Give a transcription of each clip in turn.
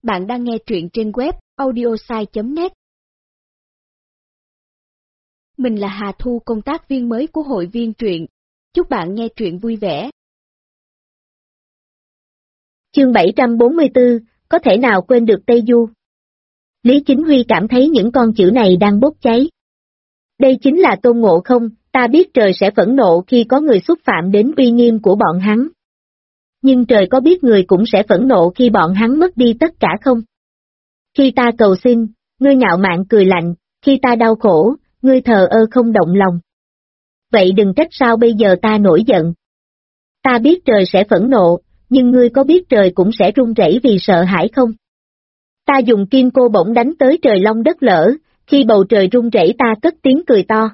Bạn đang nghe truyện trên web audiosai.net. Mình là Hà Thu, công tác viên mới của hội viên truyện. Chúc bạn nghe truyện vui vẻ. Chương 744, có thể nào quên được Tây Du? Lý Chính Huy cảm thấy những con chữ này đang bốc cháy. Đây chính là Tôn Ngộ Không, ta biết trời sẽ phẫn nộ khi có người xúc phạm đến uy nghiêm của bọn hắn. Nhưng trời có biết người cũng sẽ phẫn nộ khi bọn hắn mất đi tất cả không? Khi ta cầu xin, ngươi ngạo mạn cười lạnh, khi ta đau khổ, ngươi thờ ơ không động lòng. Vậy đừng trách sao bây giờ ta nổi giận. Ta biết trời sẽ phẫn nộ, nhưng ngươi có biết trời cũng sẽ run rẩy vì sợ hãi không? Ta dùng kim cô bổng đánh tới trời long đất lở, khi bầu trời rung rẩy ta cất tiếng cười to.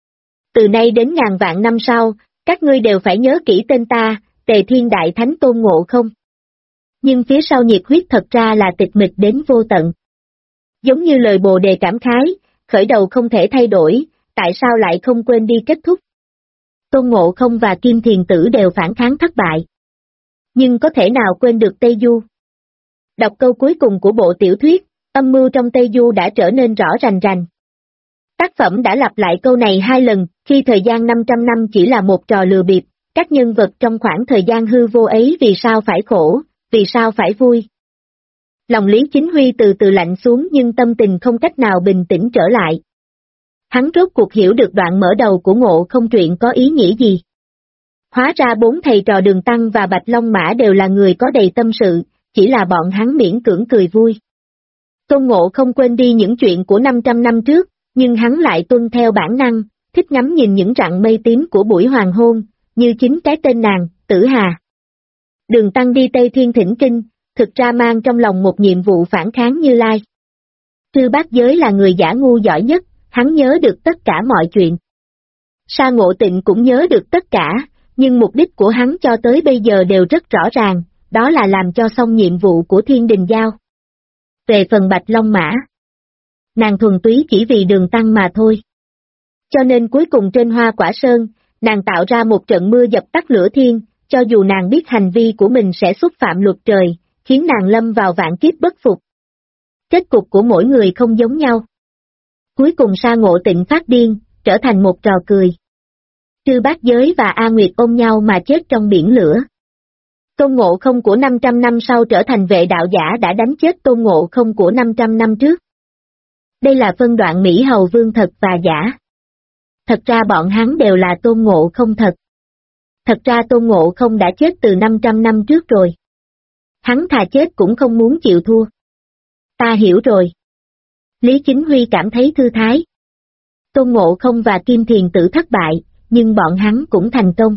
Từ nay đến ngàn vạn năm sau, các ngươi đều phải nhớ kỹ tên ta, Tề Thiên Đại Thánh Tôn Ngộ Không. Nhưng phía sau nhiệt huyết thật ra là tịch mịch đến vô tận. Giống như lời Bồ Đề cảm khái, khởi đầu không thể thay đổi, tại sao lại không quên đi kết thúc? Tôn Ngộ Không và Kim Thiền Tử đều phản kháng thất bại. Nhưng có thể nào quên được Tây Du? Đọc câu cuối cùng của bộ tiểu thuyết, âm mưu trong Tây Du đã trở nên rõ rành rành. Tác phẩm đã lặp lại câu này 2 lần, khi thời gian 500 năm chỉ là một trò lừa bịp, các nhân vật trong khoảng thời gian hư vô ấy vì sao phải khổ, vì sao phải vui. Lòng Lý Chính Huy từ từ lạnh xuống nhưng tâm tình không cách nào bình tĩnh trở lại. Hắn rốt cuộc hiểu được đoạn mở đầu của Ngộ Không truyện có ý nghĩa gì. Hóa ra 4 thầy trò Đường Tăng và Bạch Long Mã đều là người có đầy tâm sự, chỉ là bọn hắn miễn cưỡng cười vui. Tôn Ngộ không quên đi những chuyện của 500 năm trước, nhưng hắn lại tuân theo bản năng, thích ngắm nhìn những rặng mây tím của buổi hoàng hôn, như chính cái tên nàng, Tử Hà. Đường Tăng đi Tây Thiên thỉnh kinh, thực ra mang trong lòng một nhiệm vụ phản kháng Như Lai. Trư Bát Giới là người giả ngu giỏi nhất, hắn nhớ được tất cả mọi chuyện. Sa Ngộ Tịnh cũng nhớ được tất cả, nhưng mục đích của hắn cho tới bây giờ đều rất rõ ràng, đó là làm cho xong nhiệm vụ của Thiên Đình Giao. Về phần Bạch Long Mã, nàng thuần túy chỉ vì Đường Tăng mà thôi. Cho nên cuối cùng trên Hoa Quả Sơn, nàng tạo ra một trận mưa dập tắt lửa thiên, cho dù nàng biết hành vi của mình sẽ xúc phạm luật trời, khiến nàng lâm vào vạn kiếp bất phục. Kết cục của mỗi người không giống nhau. Cuối cùng Sa Ngộ Tịnh phát điên, trở thành một trò cười. Trư Bát Giới và A Nguyệt ôm nhau mà chết trong biển lửa. Tôn Ngộ Không của 500 năm sau trở thành vệ đạo giả đã đánh chết Tôn Ngộ Không của 500 năm trước. Đây là phân đoạn Mỹ Hầu Vương thật và giả. Thật ra bọn hắn đều là Tôn Ngộ Không thật. Thật ra Tôn Ngộ Không đã chết từ 500 năm trước rồi. Hắn thà chết cũng không muốn chịu thua. Ta hiểu rồi. Lý Chính Huy cảm thấy thư thái. Tôn Ngộ Không và Kim Thiền Tử thất bại, nhưng bọn hắn cũng thành công.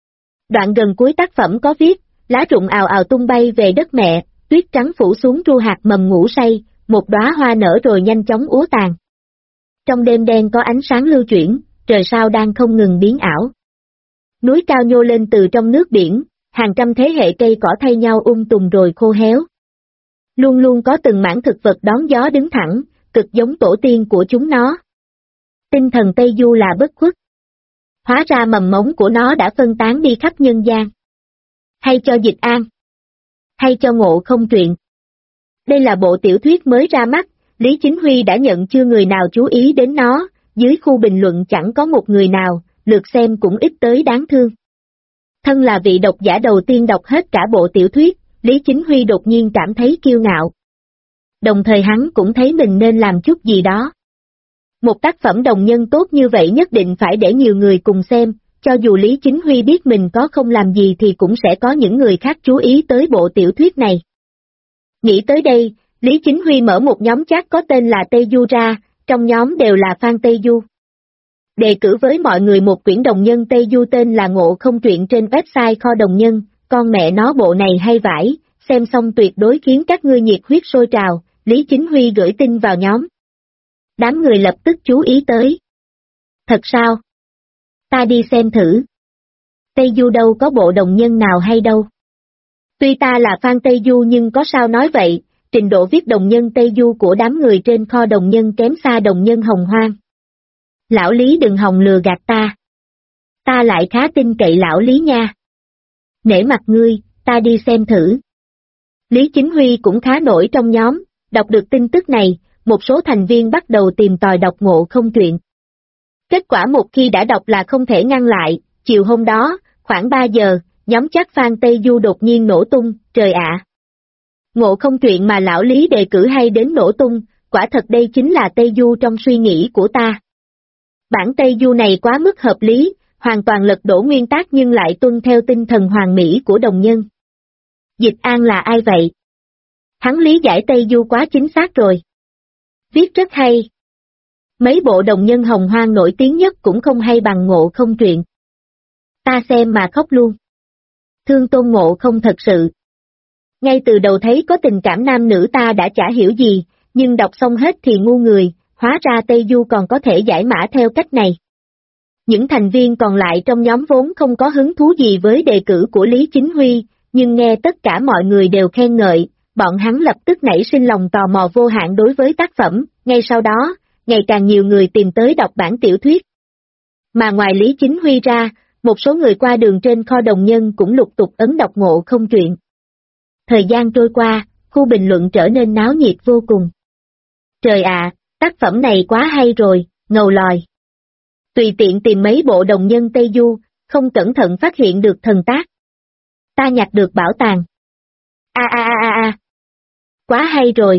Đoạn gần cuối tác phẩm có viết, lá rụng ào ào tung bay về đất mẹ, tuyết trắng phủ xuống ru hạt mầm ngủ say, một đóa hoa nở rồi nhanh chóng úa tàn. Trong đêm đen có ánh sáng lưu chuyển, trời sao đang không ngừng biến ảo. Núi cao nhô lên từ trong nước biển, hàng trăm thế hệ cây cỏ thay nhau tùm rồi khô héo. Luôn luôn có từng mảng thực vật đón gió đứng thẳng, cực giống tổ tiên của chúng nó. Tinh thần Tây Du là bất khuất. Hóa ra mầm mống của nó đã phân tán đi khắp nhân gian. Hay cho Dịch An. Hay cho Ngộ Không truyện. Đây là bộ tiểu thuyết mới ra mắt, Lý Chính Huy đã nhận chưa người nào chú ý đến nó, dưới khu bình luận chẳng có một người nào, lượt xem cũng ít tới đáng thương. Thân là vị độc giả đầu tiên đọc hết cả bộ tiểu thuyết, Lý Chính Huy đột nhiên cảm thấy kiêu ngạo. Đồng thời hắn cũng thấy mình nên làm chút gì đó. Một tác phẩm đồng nhân tốt như vậy nhất định phải để nhiều người cùng xem, cho dù Lý Chính Huy biết mình có không làm gì thì cũng sẽ có những người khác chú ý tới bộ tiểu thuyết này. Nghĩ tới đây, Lý Chính Huy mở một nhóm chat có tên là Tây Du ra, trong nhóm đều là fan Tây Du. Đề cử với mọi người một quyển đồng nhân Tây Du tên là Ngộ Không truyện trên website kho đồng nhân, con mẹ nó bộ này hay vãi, xem xong tuyệt đối khiến các ngươi nhiệt huyết sôi trào, Lý Chính Huy gửi tin vào nhóm. Đám người lập tức chú ý tới. Thật sao? Ta đi xem thử. Tây Du đâu có bộ đồng nhân nào hay đâu. Tuy ta là fan Tây Du nhưng có sao nói vậy, trình độ viết đồng nhân Tây Du của đám người trên kho đồng nhân kém xa đồng nhân Hồng Hoang. Lão Lý đừng hòng lừa gạt ta. Ta lại khá tin cậy lão Lý nha. Nể mặt ngươi, ta đi xem thử. Lý Chính Huy cũng khá nổi trong nhóm, đọc được tin tức này, một số thành viên bắt đầu tìm tòi đọc Ngộ Không truyện. Kết quả một khi đã đọc là không thể ngăn lại, chiều hôm đó, khoảng 3 giờ, nhóm chat fan Tây Du đột nhiên nổ tung, trời ạ! Ngộ Không truyện mà lão Lý đề cử hay đến nổ tung, quả thật đây chính là Tây Du trong suy nghĩ của ta. Bản Tây Du này quá mức hợp lý, hoàn toàn lật đổ nguyên tắc nhưng lại tuân theo tinh thần hoàn mỹ của đồng nhân. Dịch An là ai vậy? Hắn lý giải Tây Du quá chính xác rồi. Viết rất hay. Mấy bộ đồng nhân hồng hoang nổi tiếng nhất cũng không hay bằng Ngộ Không truyện. Ta xem mà khóc luôn. Thương Tôn Ngộ Không thật sự. Ngay từ đầu thấy có tình cảm nam nữ ta đã chả hiểu gì, nhưng đọc xong hết thì ngu người, hóa ra Tây Du còn có thể giải mã theo cách này. Những thành viên còn lại trong nhóm vốn không có hứng thú gì với đề cử của Lý Chính Huy, nhưng nghe tất cả mọi người đều khen ngợi, bọn hắn lập tức nảy sinh lòng tò mò vô hạn đối với tác phẩm, ngay sau đó, ngày càng nhiều người tìm tới đọc bản tiểu thuyết. Mà ngoài Lý Chính Huy ra, một số người qua đường trên kho đồng nhân cũng lục tục ấn đọc Ngộ Không truyện. Thời gian trôi qua, khu bình luận trở nên náo nhiệt vô cùng. Trời ạ, tác phẩm này quá hay rồi, ngầu lòi. Tùy tiện tìm mấy bộ đồng nhân Tây Du, không cẩn thận phát hiện được thần tác. Ta nhặt được bảo tàng. Quá hay rồi.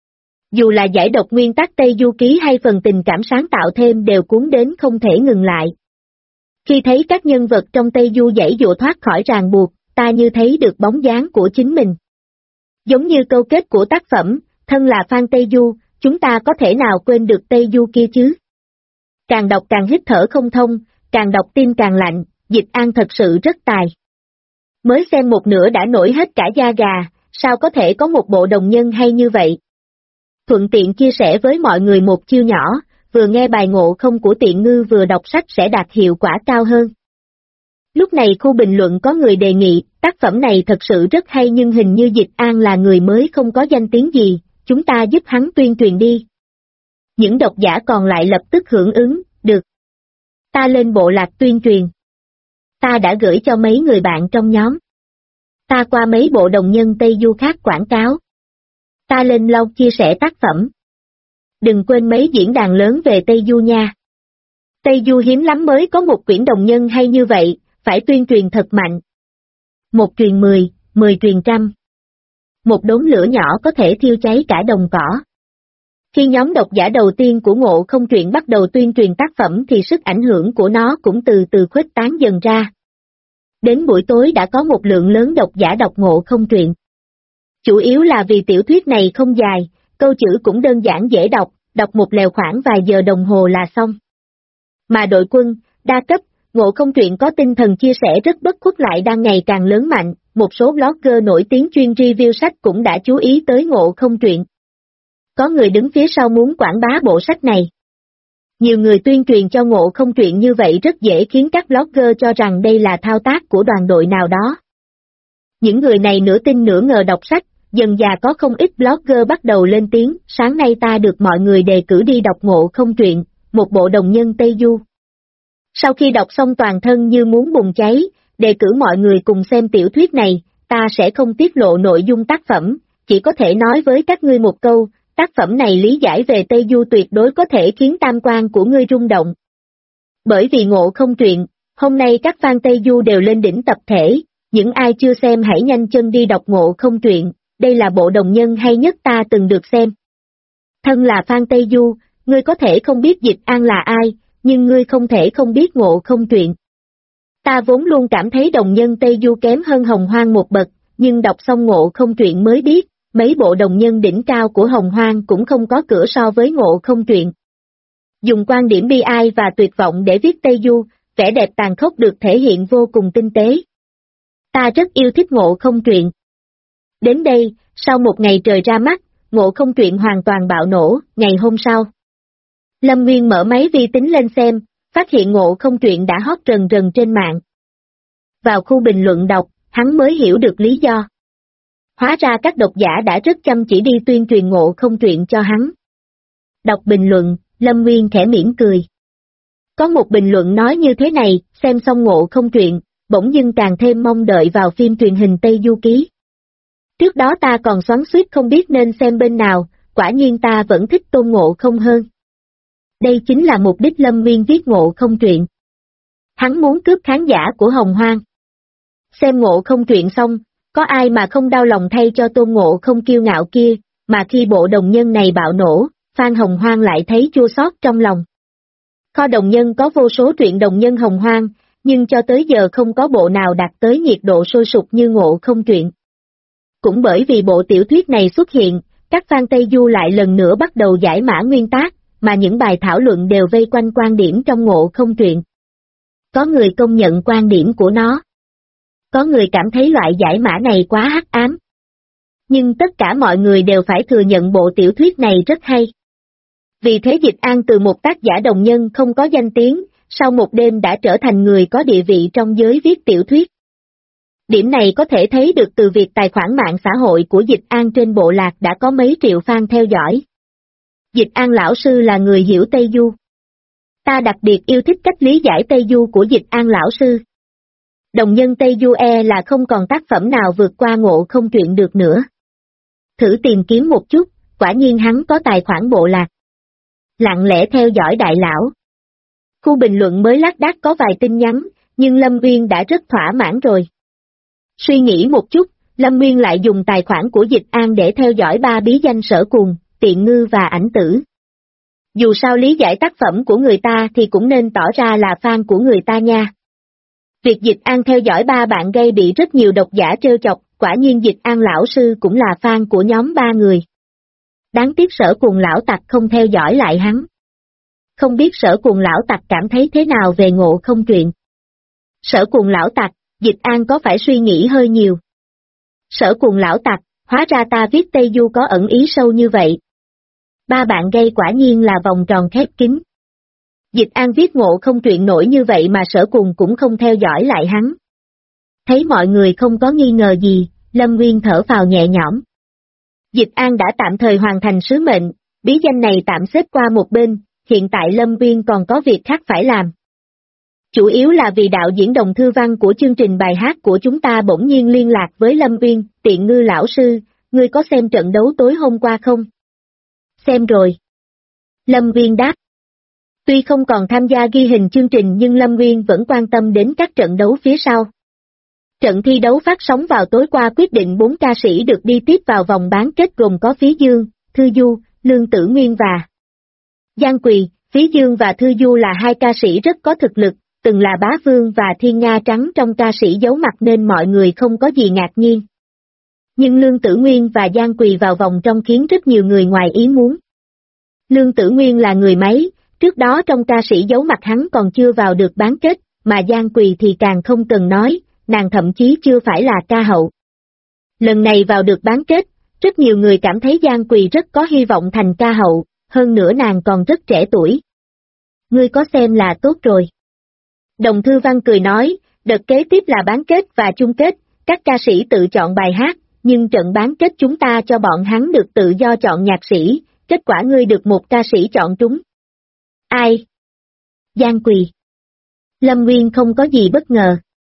Dù là giải độc nguyên tắc Tây Du ký hay phần tình cảm sáng tạo thêm đều cuốn đến không thể ngừng lại. Khi thấy các nhân vật trong Tây Du giãy giụa thoát khỏi ràng buộc, ta như thấy được bóng dáng của chính mình. Giống như câu kết của tác phẩm, thân là fan Tây Du, chúng ta có thể nào quên được Tây Du kia chứ? Càng đọc càng hít thở không thông, càng đọc tim càng lạnh, Dịch An thật sự rất tài. Mới xem một nửa đã nổi hết cả da gà, sao có thể có một bộ đồng nhân hay như vậy? Thuận tiện chia sẻ với mọi người một chiêu nhỏ, vừa nghe bài Ngộ Không của Tiện Ngư vừa đọc sách sẽ đạt hiệu quả cao hơn. Lúc này khu bình luận có người đề nghị, tác phẩm này thật sự rất hay nhưng hình như Dịch An là người mới không có danh tiếng gì, chúng ta giúp hắn tuyên truyền đi. Những độc giả còn lại lập tức hưởng ứng, được. Ta lên bộ lạc tuyên truyền. Ta đã gửi cho mấy người bạn trong nhóm. Ta qua mấy bộ đồng nhân Tây Du khác quảng cáo. Ta lên blog chia sẻ tác phẩm. Đừng quên mấy diễn đàn lớn về Tây Du nha. Tây Du hiếm lắm mới có một quyển đồng nhân hay như vậy, phải tuyên truyền thật mạnh. 1 truyền 10, 10 truyền trăm. Một đốm lửa nhỏ có thể thiêu cháy cả đồng cỏ. Khi nhóm độc giả đầu tiên của Ngộ Không truyện bắt đầu tuyên truyền tác phẩm thì sức ảnh hưởng của nó cũng từ từ khuếch tán dần ra. Đến buổi tối đã có một lượng lớn độc giả đọc Ngộ Không truyện. Chủ yếu là vì tiểu thuyết này không dài, câu chữ cũng đơn giản dễ đọc một lèo khoảng vài giờ đồng hồ là xong. Mà đội quân, đa cấp, Ngộ Không truyện có tinh thần chia sẻ rất bất khuất lại đang ngày càng lớn mạnh, một số blogger nổi tiếng chuyên review sách cũng đã chú ý tới Ngộ Không truyện. Có người đứng phía sau muốn quảng bá bộ sách này. Nhiều người tuyên truyền cho Ngộ Không truyện như vậy rất dễ khiến các blogger cho rằng đây là thao tác của đoàn đội nào đó. Những người này nửa tin nửa ngờ đọc sách, dần dà có không ít blogger bắt đầu lên tiếng, sáng nay ta được mọi người đề cử đi đọc Ngộ Không truyện, một bộ đồng nhân Tây Du. Sau khi đọc xong toàn thân như muốn bùng cháy, đề cử mọi người cùng xem tiểu thuyết này, ta sẽ không tiết lộ nội dung tác phẩm, chỉ có thể nói với các ngươi một câu, tác phẩm này lý giải về Tây Du tuyệt đối có thể khiến tam quan của ngươi rung động. Bởi vì Ngộ Không truyện, hôm nay các fan Tây Du đều lên đỉnh tập thể, những ai chưa xem hãy nhanh chân đi đọc Ngộ Không truyện, đây là bộ đồng nhân hay nhất ta từng được xem. Thân là fan Tây Du, ngươi có thể không biết Dịch An là ai, nhưng ngươi không thể không biết Ngộ Không truyện. Ta vốn luôn cảm thấy đồng nhân Tây Du kém hơn Hồng Hoang một bậc, nhưng đọc xong Ngộ Không truyện mới biết, mấy bộ đồng nhân đỉnh cao của Hồng Hoang cũng không có cửa so với Ngộ Không truyện. Dùng quan điểm bi ai và tuyệt vọng để viết Tây Du, vẻ đẹp tàn khốc được thể hiện vô cùng tinh tế. Ta rất yêu thích Ngộ Không truyện. Đến đây, sau một ngày trời ra mắt, Ngộ Không truyện hoàn toàn bạo nổ, ngày hôm sau. Lâm Nguyên mở máy vi tính lên xem, phát hiện Ngộ Không truyện đã hot rần rần trên mạng. Vào khu bình luận đọc, hắn mới hiểu được lý do. Hóa ra các độc giả đã rất chăm chỉ đi tuyên truyền Ngộ Không truyện cho hắn. Đọc bình luận, Lâm Nguyên khẽ mỉm cười. Có một bình luận nói như thế này, xem xong Ngộ Không truyện, bỗng dưng càng thêm mong đợi vào phim truyền hình Tây Du Ký. Trước đó ta còn xoắn xuýt không biết nên xem bên nào, quả nhiên ta vẫn thích Tôn Ngộ Không hơn. Đây chính là mục đích Lâm Nguyên viết Ngộ Không truyện. Hắn muốn cướp khán giả của Hồng Hoang. Xem Ngộ Không truyện xong, có ai mà không đau lòng thay cho Tôn Ngộ Không kiêu ngạo kia, mà khi bộ đồng nhân này bạo nổ, fan Hồng Hoang lại thấy chua xót trong lòng. Kho đồng nhân có vô số truyện đồng nhân Hồng Hoang, nhưng cho tới giờ không có bộ nào đạt tới nhiệt độ sôi sục như Ngộ Không truyện. Cũng bởi vì bộ tiểu thuyết này xuất hiện, các fan Tây Du lại lần nữa bắt đầu giải mã nguyên tác, mà những bài thảo luận đều vây quanh quan điểm trong Ngộ Không truyện. Có người công nhận quan điểm của nó. Có người cảm thấy loại giải mã này quá hắc ám. Nhưng tất cả mọi người đều phải thừa nhận bộ tiểu thuyết này rất hay. Vì thế Dịch An từ một tác giả đồng nhân không có danh tiếng, sau một đêm đã trở thành người có địa vị trong giới viết tiểu thuyết. Điểm này có thể thấy được từ việc tài khoản mạng xã hội của Dịch An trên bộ lạc đã có mấy triệu fan theo dõi. Dịch An lão sư là người hiểu Tây Du. Ta đặc biệt yêu thích cách lý giải Tây Du của Dịch An lão sư. Đồng nhân Tây Du là không còn tác phẩm nào vượt qua Ngộ Không truyện được nữa. Thử tìm kiếm một chút, quả nhiên hắn có tài khoản bộ lạc. Lặng lẽ theo dõi đại lão. Khu bình luận mới lác đác có vài tin nhắn, nhưng Lâm Nguyên đã rất thỏa mãn rồi. Suy nghĩ một chút, Lâm Nguyên lại dùng tài khoản của Dịch An để theo dõi 3 bí danh Sở Cuồng, Tiện Ngư và Ảnh Tử. Dù sao lý giải tác phẩm của người ta thì cũng nên tỏ ra là fan của người ta nha. Việc Dịch An theo dõi 3 bạn gây bị rất nhiều độc giả trêu chọc, quả nhiên Dịch An lão sư cũng là fan của nhóm 3 người. Đáng tiếc Sở Cuồng lão tặc không theo dõi lại hắn. Không biết Sở Cuồng lão tặc cảm thấy thế nào về Ngộ Không truyện. Sở Cuồng lão tặc, Dịch An có phải suy nghĩ hơi nhiều. Sở Cuồng lão tặc, hóa ra ta viết Tây Du có ẩn ý sâu như vậy. 3 bạn gây quả nhiên là vòng tròn khép kín. Dịch An viết Ngộ Không truyện nổi như vậy mà Sở Cuồng cũng không theo dõi lại hắn. Thấy mọi người không có nghi ngờ gì, Lâm Nguyên thở phào nhẹ nhõm. Dịch An đã tạm thời hoàn thành sứ mệnh, bí danh này tạm xếp qua một bên, hiện tại Lâm Nguyên còn có việc khác phải làm. Chủ yếu là vì đạo diễn Đồng Thư Văn của chương trình bài hát của chúng ta bỗng nhiên liên lạc với Lâm Nguyên, Tiện Ngư lão sư, ngươi có xem trận đấu tối hôm qua không? Xem rồi. Lâm Nguyên đáp. Tuy không còn tham gia ghi hình chương trình nhưng Lâm Nguyên vẫn quan tâm đến các trận đấu phía sau. Trận thi đấu phát sóng vào tối qua quyết định 4 ca sĩ được đi tiếp vào vòng bán kết gồm có Phí Dương, Thư Du, Lương Tử Nguyên và Giang Quỳ. Phí Dương và Thư Du là 2 ca sĩ rất có thực lực, từng là Bá Vương và Thiên Nga Trắng trong ca sĩ giấu mặt nên mọi người không có gì ngạc nhiên. Nhưng Lương Tử Nguyên và Giang Quỳ vào vòng trong khiến rất nhiều người ngoài ý muốn. Lương Tử Nguyên là người máy, trước đó trong ca sĩ giấu mặt hắn còn chưa vào được bán kết, mà Giang Quỳ thì càng không cần nói, nàng thậm chí chưa phải là ca hậu. Lần này vào được bán kết, rất nhiều người cảm thấy Giang Quỳ rất có hy vọng thành ca hậu, hơn nữa nàng còn rất trẻ tuổi. Ngươi có xem là tốt rồi. Đồng Thư Văn cười nói, đợt kế tiếp là bán kết và chung kết, các ca sĩ tự chọn bài hát, nhưng trận bán kết chúng ta cho bọn hắn được tự do chọn nhạc sĩ, kết quả ngươi được một ca sĩ chọn trúng. Ai? Giang Quỳ. Lâm Nguyên không có gì bất ngờ.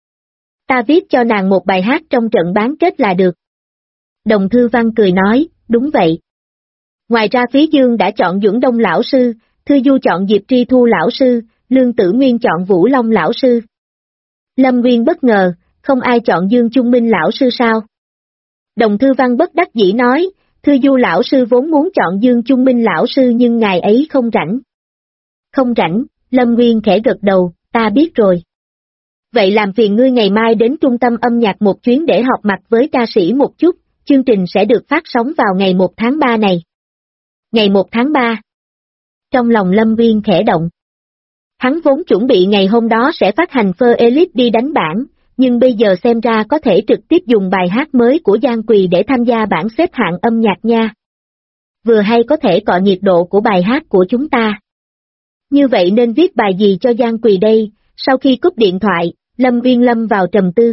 Ta viết cho nàng một bài hát trong trận bán kết là được. Đồng Thư Văn cười nói, đúng vậy. Ngoài ra Phí Dương đã chọn Duẩn Đông lão sư, Thư Du chọn Diệp Tri Thu lão sư, Lương Tử Nguyên chọn Vũ Long lão sư. Lâm Nguyên bất ngờ, không ai chọn Dương Trung Minh lão sư sao? Đồng Thư Văn bất đắc dĩ nói, Thư Du lão sư vốn muốn chọn Dương Trung Minh lão sư nhưng ngài ấy không rảnh. Không rảnh, Lâm Nguyên khẽ gật đầu, ta biết rồi. Vậy làm phiền ngươi ngày mai đến trung tâm âm nhạc một chuyến để họp mặt với ca sĩ một chút, chương trình sẽ được phát sóng vào ngày 1 tháng 3 này. Ngày 1 tháng 3. Trong lòng Lâm Nguyên khẽ động. Hắn vốn chuẩn bị ngày hôm đó sẽ phát hành Fơ Elite đi đánh bảng, nhưng bây giờ xem ra có thể trực tiếp dùng bài hát mới của Giang Quỳ để tham gia bảng xếp hạng âm nhạc nha. Vừa hay có thể cọ nhiệt độ của bài hát của chúng ta. Như vậy nên viết bài gì cho Giang Quỳ đây? Sau khi cúp điện thoại, Lâm Nguyên lâm vào trầm tư.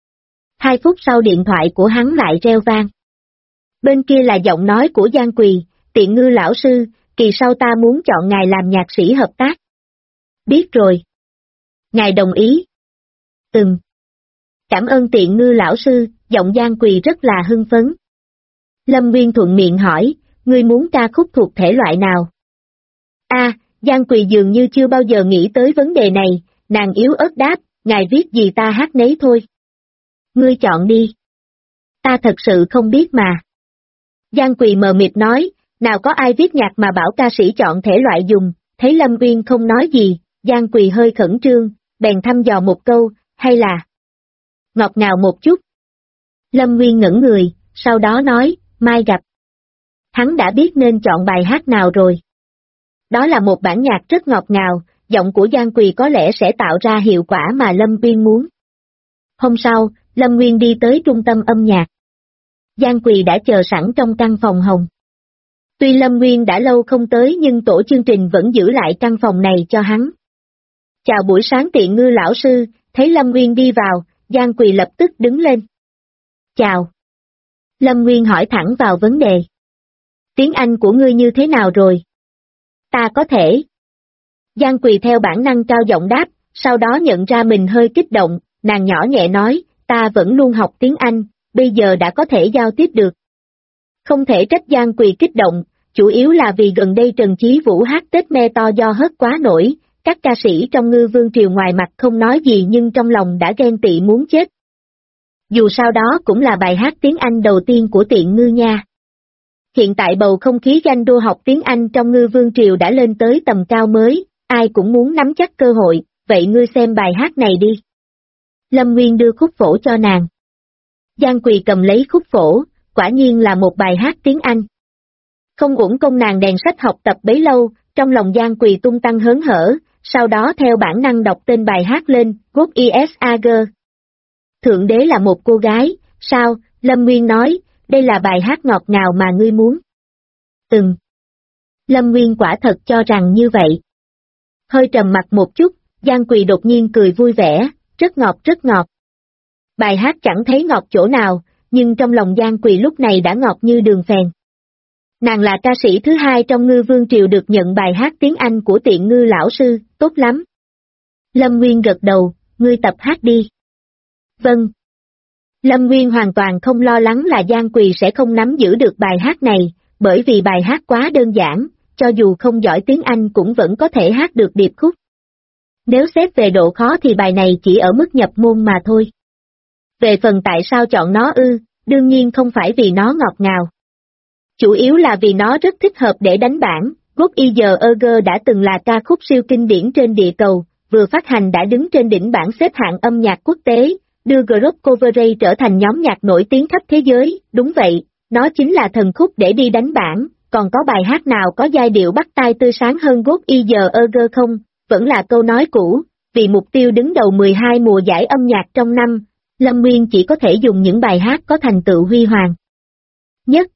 2 phút sau điện thoại của hắn lại reo vang. Bên kia là giọng nói của Giang Quỳ, Tiện Ngư lão sư, kỳ sau ta muốn chọn ngài làm nhạc sĩ hợp tác. Biết rồi. Ngài đồng ý. Cảm ơn Tiện Ngư lão sư, giọng Giang Quỳ rất là hưng phấn. Lâm Nguyên thuận miệng hỏi, ngươi muốn ca khúc thuộc thể loại nào? Giang Quỳ dường như chưa bao giờ nghĩ tới vấn đề này, nàng yếu ớt đáp, ngài viết gì ta hát nấy thôi. Ngươi chọn đi. Ta thật sự không biết mà. Giang Quỳ mờ mịt nói, nào có ai viết nhạc mà bảo ca sĩ chọn thể loại dùng, thấy Lâm Nguyên không nói gì, Giang Quỳ hơi khẩn trương, bèn thăm dò một câu, hay là ngọt ngào một chút. Lâm Nguyên ngẩn người, sau đó nói, mai gặp. Hắn đã biết nên chọn bài hát nào rồi. Đó là một bản nhạc rất ngọt ngào, giọng của Giang Quỳ có lẽ sẽ tạo ra hiệu quả mà Lâm Nguyên muốn. Hôm sau, Lâm Nguyên đi tới trung tâm âm nhạc. Giang Quỳ đã chờ sẵn trong căn phòng hồng. Tuy Lâm Nguyên đã lâu không tới nhưng tổ chương trình vẫn giữ lại căn phòng này cho hắn. Chào buổi sáng Tiện Ngư lão sư, thấy Lâm Nguyên đi vào, Giang Quỳ lập tức đứng lên. Chào. Lâm Nguyên hỏi thẳng vào vấn đề. Tiếng Anh của ngươi như thế nào rồi? Ta có thể. Giang Quỳ theo bản năng cao giọng đáp, sau đó nhận ra mình hơi kích động, nàng nhỏ nhẹ nói, ta vẫn luôn học tiếng Anh, bây giờ đã có thể giao tiếp được. Không thể trách Giang Quỳ kích động, chủ yếu là vì gần đây Trần Chí Vũ hát Tết me to do hớt quá nổi, các ca sĩ trong Ngư Vương Triều ngoài mặt không nói gì nhưng trong lòng đã ghen tị muốn chết. Dù sao đó cũng là bài hát tiếng Anh đầu tiên của Tiện Ngư nha. Hiện tại bầu không khí ganh đua học tiếng Anh trong Ngư Vương Triều đã lên tới tầm cao mới, ai cũng muốn nắm chắc cơ hội, vậy ngươi xem bài hát này đi. Lâm Nguyên đưa khúc phổ cho nàng. Giang Quỳ cầm lấy khúc phổ, quả nhiên là một bài hát tiếng Anh. Không uổng công nàng đèn sách học tập bấy lâu, trong lòng Giang Quỳ tung tăng hớn hở, sau đó theo bản năng đọc tên bài hát lên, God is a girl. Thượng đế là một cô gái, sao, Lâm Nguyên nói, đây là bài hát ngọt ngào mà ngươi muốn. Lâm Nguyên quả thật cho rằng như vậy. Hơi trầm mặt một chút, Giang Quỳ đột nhiên cười vui vẻ, rất ngọt rất ngọt. Bài hát chẳng thấy ngọt chỗ nào, nhưng trong lòng Giang Quỳ lúc này đã ngọt như đường phèn. Nàng là ca sĩ thứ hai trong Ngư Vương Triều được nhận bài hát tiếng Anh của Tiện Ngư lão sư, tốt lắm. Lâm Nguyên gật đầu, ngươi tập hát đi. Vâng. Lâm Nguyên hoàn toàn không lo lắng là Giang Quỳ sẽ không nắm giữ được bài hát này, bởi vì bài hát quá đơn giản, cho dù không giỏi tiếng Anh cũng vẫn có thể hát được điệp khúc. Nếu xét về độ khó thì bài này chỉ ở mức nhập môn mà thôi. Về phần tại sao chọn nó đương nhiên không phải vì nó ngọt ngào. Chủ yếu là vì nó rất thích hợp để đánh bảng, God is a girl đã từng là ca khúc siêu kinh điển trên địa cầu, vừa phát hành đã đứng trên đỉnh bảng xếp hạng âm nhạc quốc tế, đưa Group Coverage trở thành nhóm nhạc nổi tiếng khắp thế giới, đúng vậy, nó chính là thần khúc để đi đánh bảng, còn có bài hát nào có giai điệu bắt tai tươi sáng hơn God is a girl không? Vẫn là câu nói cũ, vì mục tiêu đứng đầu 12 mùa giải âm nhạc trong năm, Lâm Nguyên chỉ có thể dùng những bài hát có thành tựu huy hoàng nhất.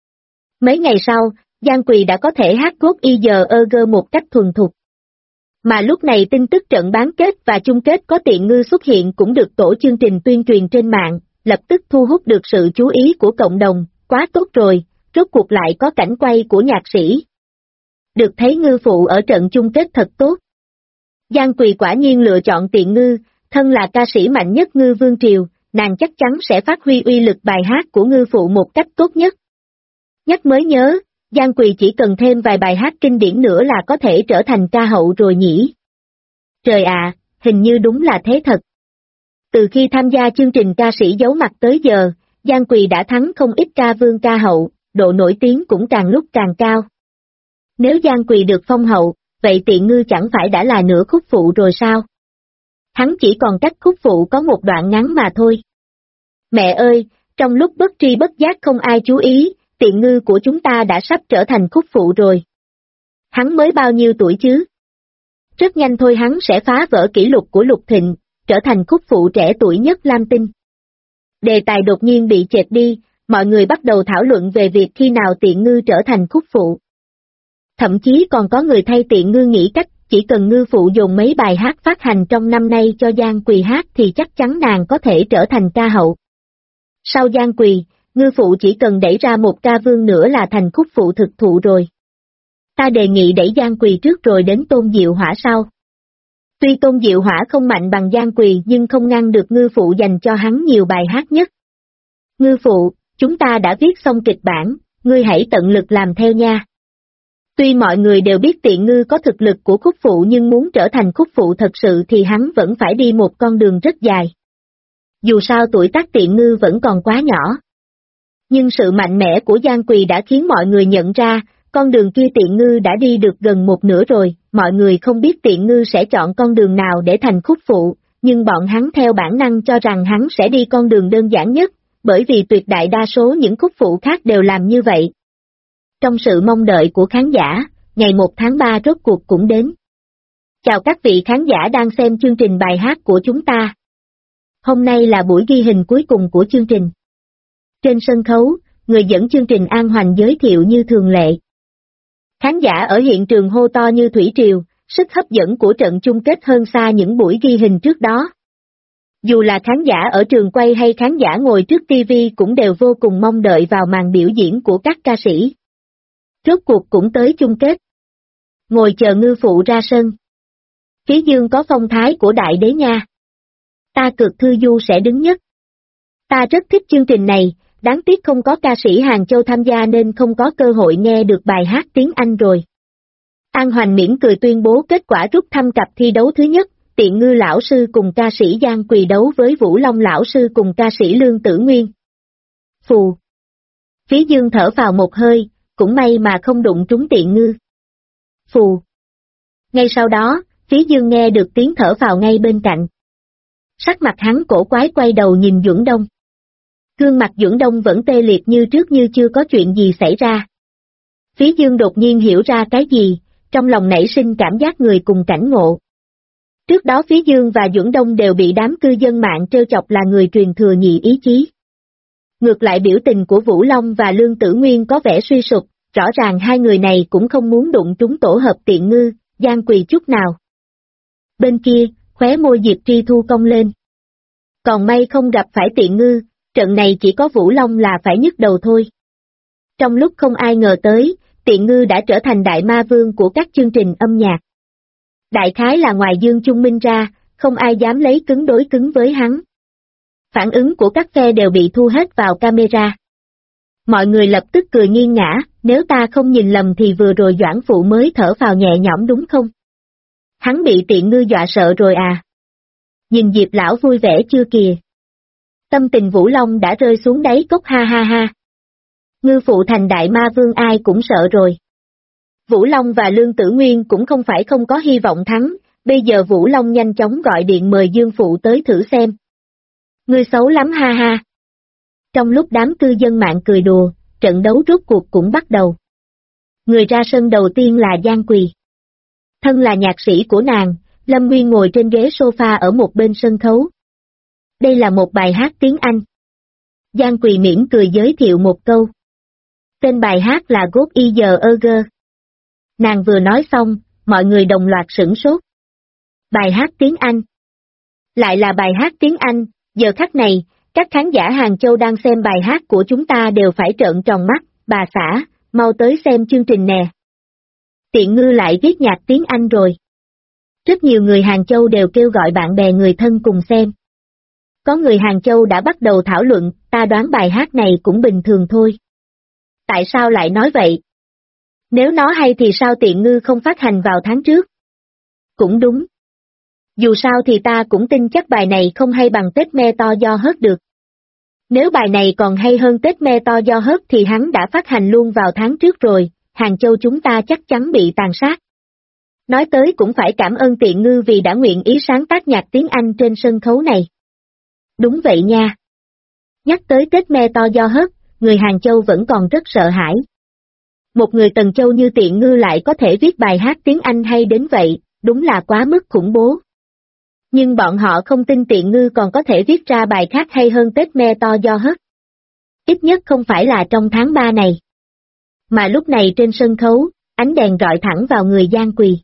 Mấy ngày sau, Giang Quỳ đã có thể hát God is a girl một cách thuần thục. Mà lúc này tin tức trận bán kết và chung kết có Tiện Ngư xuất hiện cũng được tổ chương trình tuyên truyền trên mạng, lập tức thu hút được sự chú ý của cộng đồng, quá tốt rồi, rốt cuộc lại có cảnh quay của nhạc sĩ. Được thấy Ngư phụ ở trận chung kết thật tốt. Giang Quỳ quả nhiên lựa chọn Tiện Ngư, thân là ca sĩ mạnh nhất Ngư Vương Triều, nàng chắc chắn sẽ phát huy uy lực bài hát của Ngư phụ một cách tốt nhất. Nhắc mới nhớ, Giang Quỳ chỉ cần thêm vài bài hát kinh điển nữa là có thể trở thành ca hậu rồi nhỉ. Trời ạ, hình như đúng là thế thật. Từ khi tham gia chương trình ca sĩ giấu mặt tới giờ, Giang Quỳ đã thắng không ít ca vương ca hậu, độ nổi tiếng cũng càng lúc càng cao. Nếu Giang Quỳ được phong hậu, vậy Tiện Ngư chẳng phải đã là nửa khúc phụ rồi sao? Hắn chỉ còn cách khúc phụ có một đoạn ngắn mà thôi. Mẹ ơi, trong lúc bất tri bất giác không ai chú ý, Tiện Ngư của chúng ta đã sắp trở thành khúc phụ rồi. Hắn mới bao nhiêu tuổi chứ? Rất nhanh thôi hắn sẽ phá vỡ kỷ lục của Lục Thịnh, trở thành khúc phụ trẻ tuổi nhất Lam Tinh. Đề tài đột nhiên bị chệch đi, mọi người bắt đầu thảo luận về việc khi nào Tiện Ngư trở thành khúc phụ. Thậm chí còn có người thay Tiện Ngư nghĩ cách, chỉ cần Ngư phụ dồn mấy bài hát phát hành trong năm nay cho Giang Quỳ hát thì chắc chắn nàng có thể trở thành ca hậu. Sau Giang Quỳ, Ngư phụ chỉ cần đẩy ra một ca vương nữa là thành khúc phụ thực thụ rồi. Ta đề nghị đẩy Giang Quỳ trước rồi đến Tôn Diệu Hỏa sau. Tuy Tôn Diệu Hỏa không mạnh bằng Giang Quỳ nhưng không ngăn được Ngư phụ dành cho hắn nhiều bài hát nhất. Ngư phụ, chúng ta đã viết xong kịch bản, ngươi hãy tận lực làm theo nha. Tuy mọi người đều biết Tiện Ngư có thực lực của khúc phụ nhưng muốn trở thành khúc phụ thật sự thì hắn vẫn phải đi một con đường rất dài. Dù sao tuổi tác Tiện Ngư vẫn còn quá nhỏ. Nhưng sự mạnh mẽ của Giang Quỳ đã khiến mọi người nhận ra, con đường kia Tiện Ngư đã đi được gần một nửa rồi, mọi người không biết Tiện Ngư sẽ chọn con đường nào để thành khúc phụ, nhưng bọn hắn theo bản năng cho rằng hắn sẽ đi con đường đơn giản nhất, bởi vì tuyệt đại đa số những khúc phụ khác đều làm như vậy. Trong sự mong đợi của khán giả, ngày 1 tháng 3 rốt cuộc cũng đến. Chào các vị khán giả đang xem chương trình bài hát của chúng ta. Hôm nay là buổi ghi hình cuối cùng của chương trình. Trên sân khấu, người dẫn chương trình An Hoành giới thiệu như thường lệ. Khán giả ở hiện trường hô to như thủy triều, sức hấp dẫn của trận chung kết hơn xa những buổi ghi hình trước đó. Dù là khán giả ở trường quay hay khán giả ngồi trước TV cũng đều vô cùng mong đợi vào màn biểu diễn của các ca sĩ. Rốt cuộc cũng tới chung kết. Ngồi chờ ngư phụ ra sân. Phía dương có phong thái của đại đế nha. Ta Cực Thư Du sẽ đứng nhất. Ta rất thích chương trình này, đáng tiếc không có ca sĩ Hàng Châu tham gia nên không có cơ hội nghe được bài hát tiếng Anh rồi. An Hoành mỉm cười tuyên bố kết quả rút thăm cặp thi đấu thứ nhất, Tiện Ngư lão sư cùng ca sĩ Giang Quỳ đấu với Vũ Long lão sư cùng ca sĩ Lương Tử Nguyên. Phù. Phía dương thở vào một hơi, cũng may mà không đụng trúng Tiện Ngư. Phù. Ngay sau đó, phía dương nghe được tiếng thở vào ngay bên cạnh. Sắc mặt hắn cổ quái quay đầu nhìn Duẩn Đông. Gương mặt Duẩn Đông vẫn tê liệt như trước như chưa có chuyện gì xảy ra. Phía dương đột nhiên hiểu ra cái gì, trong lòng nảy sinh cảm giác người cùng cảnh ngộ. Trước đó phía dương và Duẩn Đông đều bị đám cư dân mạng trêu chọc là người truyền thừa nhị ý chí. Ngược lại biểu tình của Vũ Long và Lương Tử Nguyên có vẻ suy sụp, rõ ràng hai người này cũng không muốn đụng trúng tổ hợp Tiện Ngư, Giang Quỳ chút nào. Bên kia, khóe môi Diệp Tri Thu cong lên. Còn may không gặp phải Tiện Ngư, trận này chỉ có Vũ Long là phải nhức đầu thôi. Trong lúc không ai ngờ tới, Tiện Ngư đã trở thành đại ma vương của các chương trình âm nhạc. Đại khái là ngoài Dương Trung Minh ra, không ai dám lấy cứng đối cứng với hắn. Phản ứng của các phe đều bị thu hết vào camera. Mọi người lập tức cười nghiêng ngã, nếu ta không nhìn lầm thì vừa rồi Doãn Phụ mới thở phào nhẹ nhõm đúng không? Hắn bị Tiện Ngư dọa sợ rồi à? Nhìn Diệp lão vui vẻ chưa kìa? Tâm tình Vũ Long đã rơi xuống đáy cốc ha ha ha. Ngư phụ thành đại ma vương ai cũng sợ rồi. Vũ Long và Lương Tử Nguyên cũng không phải không có hy vọng thắng, bây giờ Vũ Long nhanh chóng gọi điện mời Dương Phụ tới thử xem. Ngươi xấu lắm ha ha. Trong lúc đám cư dân mạng cười đùa, trận đấu rốt cuộc cũng bắt đầu. Người ra sân đầu tiên là Giang Quỳ. Thân là nhạc sĩ của nàng, Lâm Nguyên ngồi trên ghế sofa ở một bên sân khấu. Đây là một bài hát tiếng Anh. Giang Quỳ mỉm cười giới thiệu một câu. Tên bài hát là God is the Ogre. Nàng vừa nói xong, mọi người đồng loạt sửng sốt. Bài hát tiếng Anh. Lại là bài hát tiếng Anh, giờ khắc này, các khán giả Hàng Châu đang xem bài hát của chúng ta đều phải trợn tròn mắt, bà xã, mau tới xem chương trình nè. Tiện Ngư lại viết nhạc tiếng Anh rồi. Rất nhiều người Hàng Châu đều kêu gọi bạn bè người thân cùng xem. Có người Hàng Châu đã bắt đầu thảo luận, ta đoán bài hát này cũng bình thường thôi. Tại sao lại nói vậy? Nếu nó hay thì sao Tiện Ngư không phát hành vào tháng trước? Cũng đúng. Dù sao thì ta cũng tin chắc bài này không hay bằng Tết Me To Do Hớt được. Nếu bài này còn hay hơn Tết Me To Do Hớt thì hắn đã phát hành luôn vào tháng trước rồi, Hàng Châu chúng ta chắc chắn bị tàn sát. Nói tới cũng phải cảm ơn Tiện Ngư vì đã nguyện ý sáng tác nhạc tiếng Anh trên sân khấu này. Đúng vậy nha. Nhắc tới Tết Me To Do Hớt, người Hàng Châu vẫn còn rất sợ hãi. Một người Tần Châu như Tiện Ngư lại có thể viết bài hát tiếng Anh hay đến vậy, đúng là quá mức khủng bố. Nhưng bọn họ không tin Tiện Ngư còn có thể viết ra bài khác hay hơn Tết Me To Do Hớt. Ít nhất không phải là trong tháng 3 này. Mà lúc này trên sân khấu, ánh đèn rọi thẳng vào người Giang Quỳ.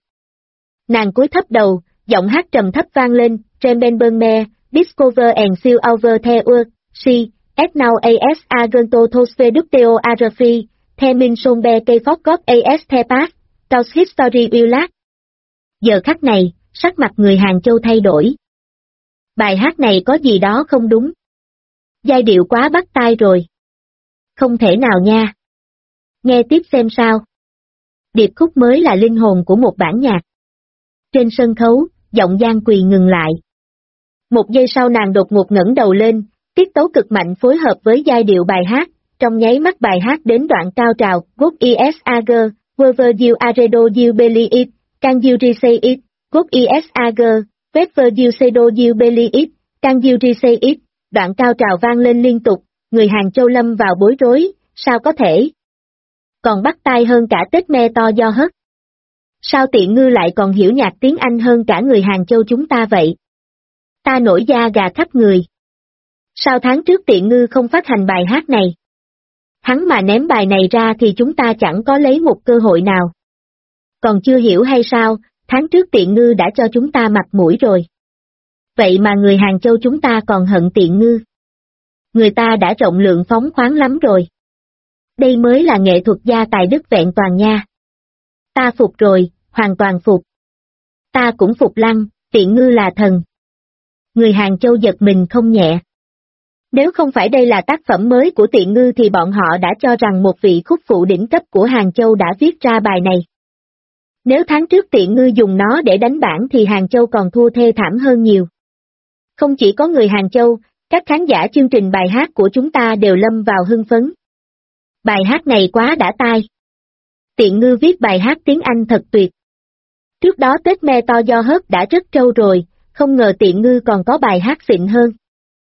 Nàng cúi thấp đầu, giọng hát trầm thấp vang lên, Trembenberme, Discover and Seal Over the World, she, as now as Argento Tosveduteo Arafi, Themin Sombe Cây Forgot as The Past, Tau's History Will Last. Giờ khắc này, sắc mặt người Hàng Châu thay đổi. Bài hát này có gì đó không đúng. Giai điệu quá bắt tai rồi. Không thể nào nha. Nghe tiếp xem sao. Điệp khúc mới là linh hồn của một bản nhạc. Trên sân khấu, giọng Giang Quỳ ngừng lại. Một giây sau nàng đột ngột ngẩng đầu lên, tiết tấu cực mạnh phối hợp với giai điệu bài hát, trong nháy mắt bài hát đến đoạn cao trào, God is Ager, wherever you are you believe it, can you say it, God is Ager, wherever you say you believe it, can you say it, đoạn cao trào vang lên liên tục, người Hàng Châu lâm vào bối rối, sao có thể? Còn bắt tai hơn cả Tết me to do hất. Sao tiện ngư lại còn hiểu nhạc tiếng Anh hơn cả người Hàng Châu chúng ta vậy? Ta nổi da gà khắp người. Sao tháng trước tiện ngư không phát hành bài hát này? Hắn mà ném bài này ra thì chúng ta chẳng có lấy một cơ hội nào. Còn chưa hiểu hay sao, tháng trước tiện ngư đã cho chúng ta mặt mũi rồi. Vậy mà người Hàng Châu chúng ta còn hận tiện ngư. Người ta đã rộng lượng phóng khoáng lắm rồi. Đây mới là nghệ thuật gia tài đức vẹn toàn nha. Ta phục rồi, hoàn toàn phục. Ta cũng phục lăng, tiện ngư là thần. Người Hàng Châu giật mình không nhẹ. Nếu không phải đây là tác phẩm mới của tiện ngư thì bọn họ đã cho rằng một vị khúc phụ đỉnh cấp của Hàng Châu đã viết ra bài này. Nếu tháng trước tiện ngư dùng nó để đánh bản thì Hàng Châu còn thua thê thảm hơn nhiều. Không chỉ có người Hàng Châu, các khán giả chương trình bài hát của chúng ta đều lâm vào hưng phấn. Bài hát này quá đã tai. Tiện ngư viết bài hát tiếng Anh thật tuyệt. Trước đó Tết me to do hớp đã rất trâu rồi, không ngờ tiện ngư còn có bài hát xịn hơn.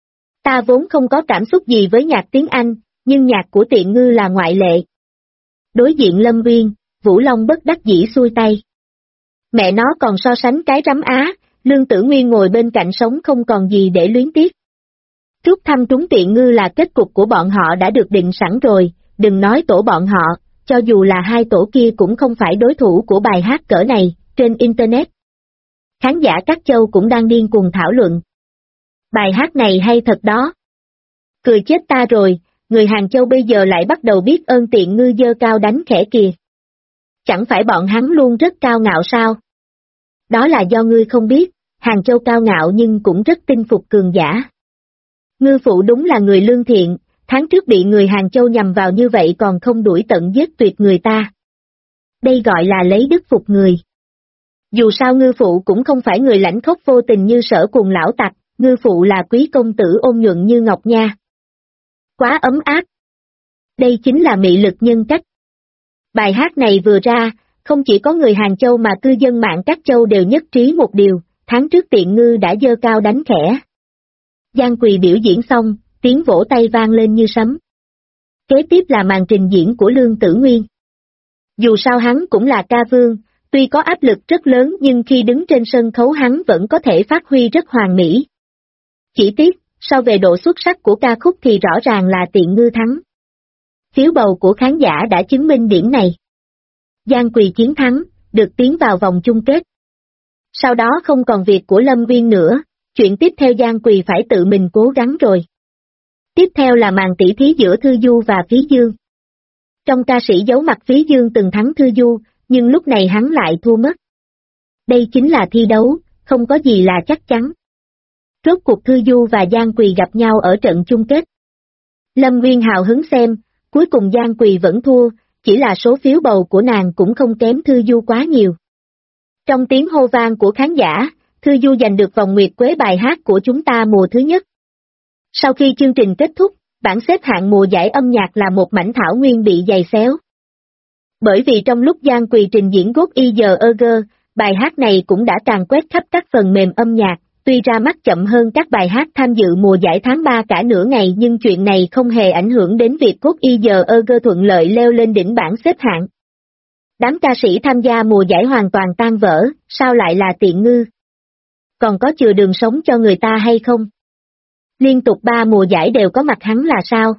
Ta vốn không có cảm xúc gì với nhạc tiếng Anh, nhưng nhạc của tiện ngư là ngoại lệ. Đối diện Lâm Uyên, Vũ Long bất đắc dĩ xuôi tay. Mẹ nó còn so sánh cái rắm á, Lương Tử Nguyên ngồi bên cạnh sống không còn gì để luyến tiếc. Rút thăm trúng tiện ngư là kết cục của bọn họ đã được định sẵn rồi, đừng nói tổ bọn họ, cho dù là hai tổ kia cũng không phải đối thủ của bài hát cỡ này, trên Internet. Khán giả các châu cũng đang điên cuồng thảo luận. Bài hát này hay thật đó. Cười chết ta rồi, người Hàng Châu bây giờ lại bắt đầu biết ơn tiện ngư giơ cao đánh khẽ kìa. Chẳng phải bọn hắn luôn rất cao ngạo sao? Đó là do ngươi không biết, Hàng Châu cao ngạo nhưng cũng rất tinh phục cường giả. Ngư phụ đúng là người lương thiện, tháng trước bị người Hàng Châu nhằm vào như vậy còn không đuổi tận giết tuyệt người ta. Đây gọi là lấy đức phục người. Dù sao ngư phụ cũng không phải người lãnh khốc vô tình như Sở Cùng lão tặc, ngư phụ là quý công tử ôn nhuận như ngọc nha. Quá ấm áp. Đây chính là mị lực nhân cách. Bài hát này vừa ra, không chỉ có người Hàng Châu mà cư dân mạng các châu đều nhất trí một điều, tháng trước tiện ngư đã giơ cao đánh khẽ. Giang Quỳ biểu diễn xong, tiếng vỗ tay vang lên như sấm. Kế tiếp là màn trình diễn của Lương Tử Nguyên. Dù sao hắn cũng là ca vương, tuy có áp lực rất lớn nhưng khi đứng trên sân khấu hắn vẫn có thể phát huy rất hoàn mỹ. Chỉ tiếc, so về độ xuất sắc của ca khúc thì rõ ràng là tiện ngư thắng. Phiếu bầu của khán giả đã chứng minh điểm này. Giang Quỳ chiến thắng, được tiến vào vòng chung kết. Sau đó không còn việc của Lâm Uyên nữa, chuyện tiếp theo Giang Quỳ phải tự mình cố gắng rồi. Tiếp theo là màn tỷ thí giữa Thư Du và Phí Dương. Trong ca sĩ giấu mặt Phí Dương từng thắng Thư Du, nhưng lúc này hắn lại thua mất. Đây chính là thi đấu, không có gì là chắc chắn. Rốt cuộc Thư Du và Giang Quỳ gặp nhau ở trận chung kết. Lâm Uyên hào hứng xem, cuối cùng Giang Quỳ vẫn thua, chỉ là số phiếu bầu của nàng cũng không kém Thư Du quá nhiều. Trong tiếng hô vang của khán giả, Thư Du giành được vòng nguyệt quế bài hát của chúng ta mùa thứ nhất. Sau khi chương trình kết thúc, bảng xếp hạng mùa giải âm nhạc là một mảnh thảo nguyên bị giày xéo. Bởi vì trong lúc Giang Quỳ trình diễn God is Ager, bài hát này cũng đã càn quét khắp các phần mềm âm nhạc, tuy ra mắt chậm hơn các bài hát tham dự mùa giải tháng 3 cả nửa ngày nhưng chuyện này không hề ảnh hưởng đến việc God is Ager thuận lợi leo lên đỉnh bảng xếp hạng. Đám ca sĩ tham gia mùa giải hoàn toàn tan vỡ, sao lại là tiện ngư? Còn có chừa đường sống cho người ta hay không? Liên tục 3 mùa giải đều có mặt hắn là sao?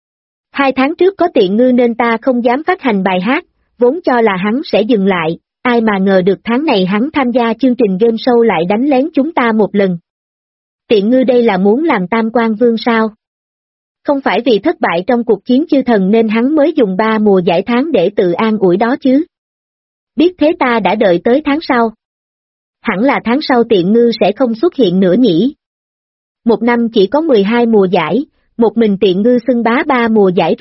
2 tháng trước có tiện ngư nên ta không dám phát hành bài hát, vốn cho là hắn sẽ dừng lại, ai mà ngờ được tháng này hắn tham gia chương trình game show lại đánh lén chúng ta một lần. Tiện ngư đây là muốn làm tam quan vương sao? Không phải vì thất bại trong cuộc chiến chư thần nên hắn mới dùng 3 mùa giải tháng để tự an ủi đó chứ. Biết thế ta đã đợi tới tháng sau. Hẳn là tháng sau tiện ngư sẽ không xuất hiện nữa nhỉ. Một năm chỉ có 12 mùa giải, một mình tiện ngư xưng bá 3 mùa giải rồi,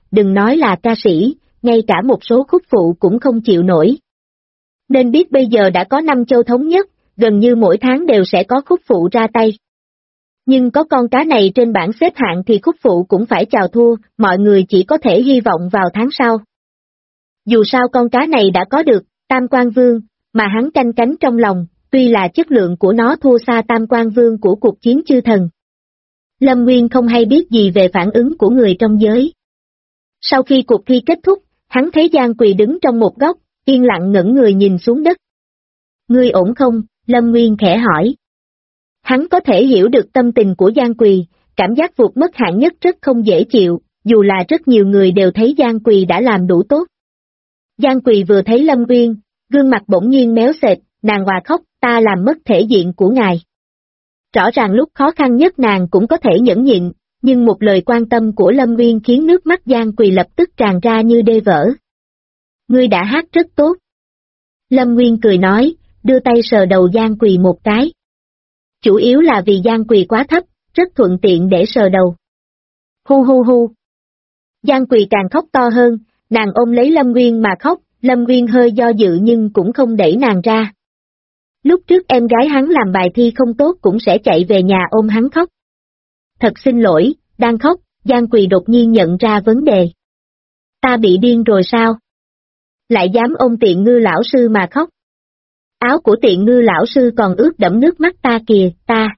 đừng nói là ca sĩ, ngay cả một số khúc phụ cũng không chịu nổi. Nên biết bây giờ đã có 5 châu thống nhất, gần như mỗi tháng đều sẽ có khúc phụ ra tay. Nhưng có con cá này trên bảng xếp hạng thì khúc phụ cũng phải chào thua, mọi người chỉ có thể hy vọng vào tháng sau. Dù sao con cá này đã có được Tam Quan Vương, mà hắn canh cánh trong lòng, tuy là chất lượng của nó thua xa Tam Quan Vương của cuộc chiến chư thần. Lâm Nguyên không hay biết gì về phản ứng của người trong giới. Sau khi cuộc thi kết thúc, hắn thấy Giang Quỳ đứng trong một góc, yên lặng ngẩng người nhìn xuống đất. Ngươi ổn không? Lâm Nguyên khẽ hỏi. Hắn có thể hiểu được tâm tình của Giang Quỳ, cảm giác vụt mất hạng nhất rất không dễ chịu, dù là rất nhiều người đều thấy Giang Quỳ đã làm đủ tốt. Giang Quỳ vừa thấy Lâm Nguyên, gương mặt bỗng nhiên méo sệt, nàng hòa khóc, ta làm mất thể diện của ngài. Rõ ràng lúc khó khăn nhất nàng cũng có thể nhẫn nhịn, nhưng một lời quan tâm của Lâm Nguyên khiến nước mắt Giang Quỳ lập tức tràn ra như đê vỡ. Ngươi đã hát rất tốt. Lâm Nguyên cười nói, đưa tay sờ đầu Giang Quỳ một cái. Chủ yếu là vì Giang Quỳ quá thấp, rất thuận tiện để sờ đầu. Hu hu hu. Giang Quỳ càng khóc to hơn, nàng ôm lấy Lâm Nguyên mà khóc, Lâm Nguyên hơi do dự nhưng cũng không đẩy nàng ra. Lúc trước em gái hắn làm bài thi không tốt cũng sẽ chạy về nhà ôm hắn khóc. Thật xin lỗi, đang khóc, Giang Quỳ đột nhiên nhận ra vấn đề. Ta bị điên rồi sao? Lại dám ôm Tiện Ngư lão sư mà khóc. Áo của Tiện Ngư lão sư còn ướt đẫm nước mắt ta kìa, ta.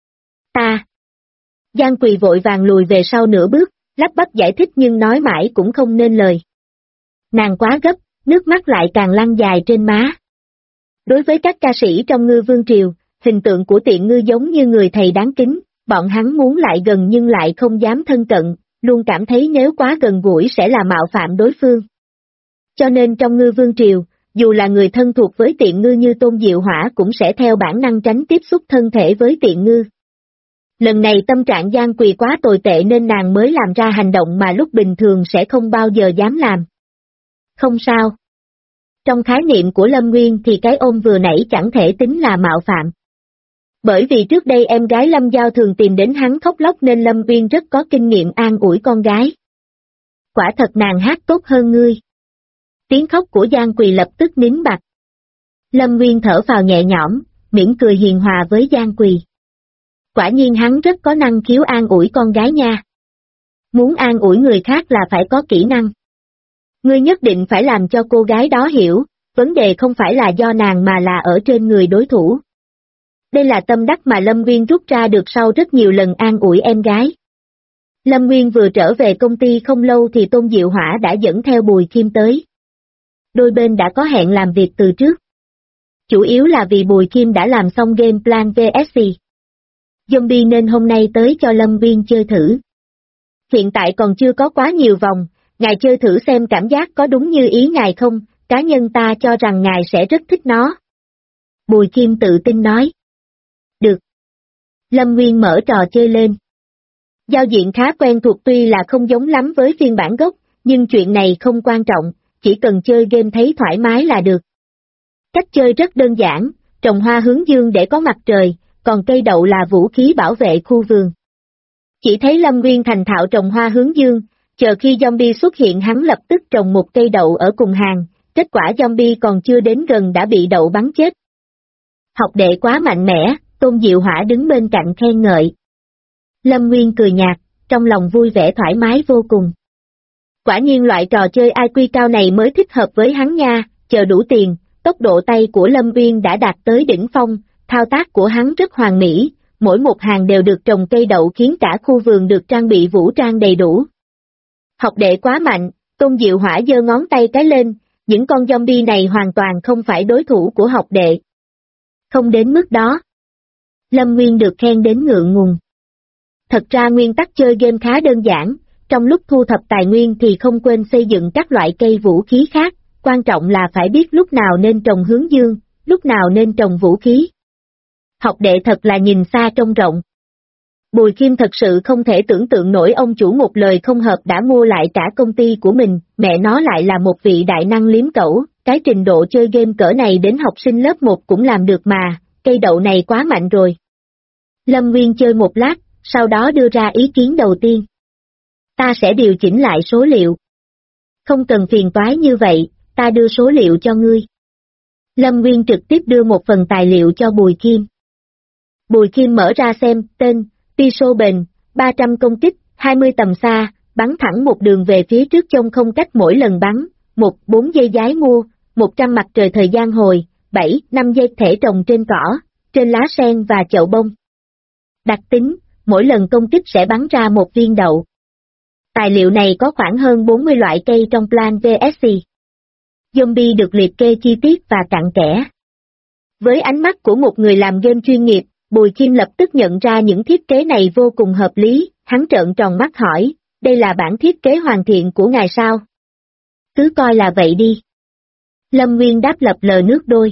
Giang Quỳ vội vàng lùi về sau nửa bước, lắp bắp giải thích nhưng nói mãi cũng không nên lời. Nàng quá gấp, nước mắt lại càng lăn dài trên má. Đối với các ca sĩ trong Ngư Vương Triều, hình tượng của Tiện Ngư giống như người thầy đáng kính, bọn hắn muốn lại gần nhưng lại không dám thân cận, luôn cảm thấy nếu quá gần gũi sẽ là mạo phạm đối phương. Cho nên trong Ngư Vương Triều, dù là người thân thuộc với Tiện Ngư như Tôn Diệu Hỏa cũng sẽ theo bản năng tránh tiếp xúc thân thể với Tiện Ngư. Lần này tâm trạng Giang Quỳ quá tồi tệ nên nàng mới làm ra hành động mà lúc bình thường sẽ không bao giờ dám làm. Không sao. Trong khái niệm của Lâm Nguyên thì cái ôm vừa nãy chẳng thể tính là mạo phạm. Bởi vì trước đây em gái Lâm Giao thường tìm đến hắn khóc lóc nên Lâm Nguyên rất có kinh nghiệm an ủi con gái. Quả thật nàng hát tốt hơn ngươi. Tiếng khóc của Giang Quỳ lập tức nín bặt. Lâm Nguyên thở phào nhẹ nhõm, mỉm cười hiền hòa với Giang Quỳ. Quả nhiên hắn rất có năng khiếu an ủi con gái nha. Muốn an ủi người khác là phải có kỹ năng. Ngươi nhất định phải làm cho cô gái đó hiểu, vấn đề không phải là do nàng mà là ở trên người đối thủ. Đây là tâm đắc mà Lâm Nguyên rút ra được sau rất nhiều lần an ủi em gái. Lâm Nguyên vừa trở về công ty không lâu thì Tôn Diệu Hỏa đã dẫn theo Bùi Kim tới. Đôi bên đã có hẹn làm việc từ trước. Chủ yếu là vì Bùi Kim đã làm xong game plan VSC Zombie nên hôm nay tới cho Lâm Nguyên chơi thử. Hiện tại còn chưa có quá nhiều vòng, ngài chơi thử xem cảm giác có đúng như ý ngài không, cá nhân ta cho rằng ngài sẽ rất thích nó. Bùi Kim tự tin nói. Được. Lâm Nguyên mở trò chơi lên. Giao diện khá quen thuộc tuy là không giống lắm với phiên bản gốc, nhưng chuyện này không quan trọng, chỉ cần chơi game thấy thoải mái là được. Cách chơi rất đơn giản, trồng hoa hướng dương để có mặt trời, còn cây đậu là vũ khí bảo vệ khu vườn. Chỉ thấy Lâm Nguyên thành thạo trồng hoa hướng dương, chờ khi zombie xuất hiện hắn lập tức trồng một cây đậu ở cùng hàng, kết quả zombie còn chưa đến gần đã bị đậu bắn chết. Học đệ quá mạnh mẽ, Tôn Diệu Hỏa đứng bên cạnh khen ngợi. Lâm Nguyên cười nhạt, trong lòng vui vẻ thoải mái vô cùng. Quả nhiên loại trò chơi IQ cao này mới thích hợp với hắn nha, chờ đủ tiền, tốc độ tay của Lâm Nguyên đã đạt tới đỉnh phong, thao tác của hắn rất hoàn mỹ, mỗi một hàng đều được trồng cây đậu khiến cả khu vườn được trang bị vũ trang đầy đủ. Học đệ quá mạnh, Tôn Diệu Hỏa giơ ngón tay cái lên, những con zombie này hoàn toàn không phải đối thủ của học đệ. Không đến mức đó. Lâm Nguyên được khen đến ngượng ngùng. Thật ra nguyên tắc chơi game khá đơn giản, trong lúc thu thập tài nguyên thì không quên xây dựng các loại cây vũ khí khác, quan trọng là phải biết lúc nào nên trồng hướng dương, lúc nào nên trồng vũ khí. Học đệ thật là nhìn xa trông rộng. Bùi Kim thật sự không thể tưởng tượng nổi ông chủ một lời không hợp đã mua lại cả công ty của mình, mẹ nó lại là một vị đại năng liếm cẩu, cái trình độ chơi game cỡ này đến học sinh lớp 1 cũng làm được mà, cây đậu này quá mạnh rồi. Lâm Nguyên chơi một lát, sau đó đưa ra ý kiến đầu tiên. Ta sẽ điều chỉnh lại số liệu. Không cần phiền toái như vậy, ta đưa số liệu cho ngươi. Lâm Nguyên trực tiếp đưa một phần tài liệu cho Bùi Kim. Bùi Kim mở ra xem, tên, Piso bền, 300 công kích, 20 tầm xa, bắn thẳng một đường về phía trước trông không cách mỗi lần bắn, 4 giây giái mua, 100 mặt trời thời gian hồi, 5 giây thể trồng trên cỏ, trên lá sen và chậu bông. Đặc tính, mỗi lần công kích sẽ bắn ra một viên đậu. Tài liệu này có khoảng hơn 40 loại cây trong Plan VSC. Zombie được liệt kê chi tiết và cặn kẽ. Với ánh mắt của một người làm game chuyên nghiệp, Bùi Kim lập tức nhận ra những thiết kế này vô cùng hợp lý, hắn trợn tròn mắt hỏi, đây là bản thiết kế hoàn thiện của ngài sao? Cứ coi là vậy đi. Lâm Nguyên đáp lập lờ nước đôi.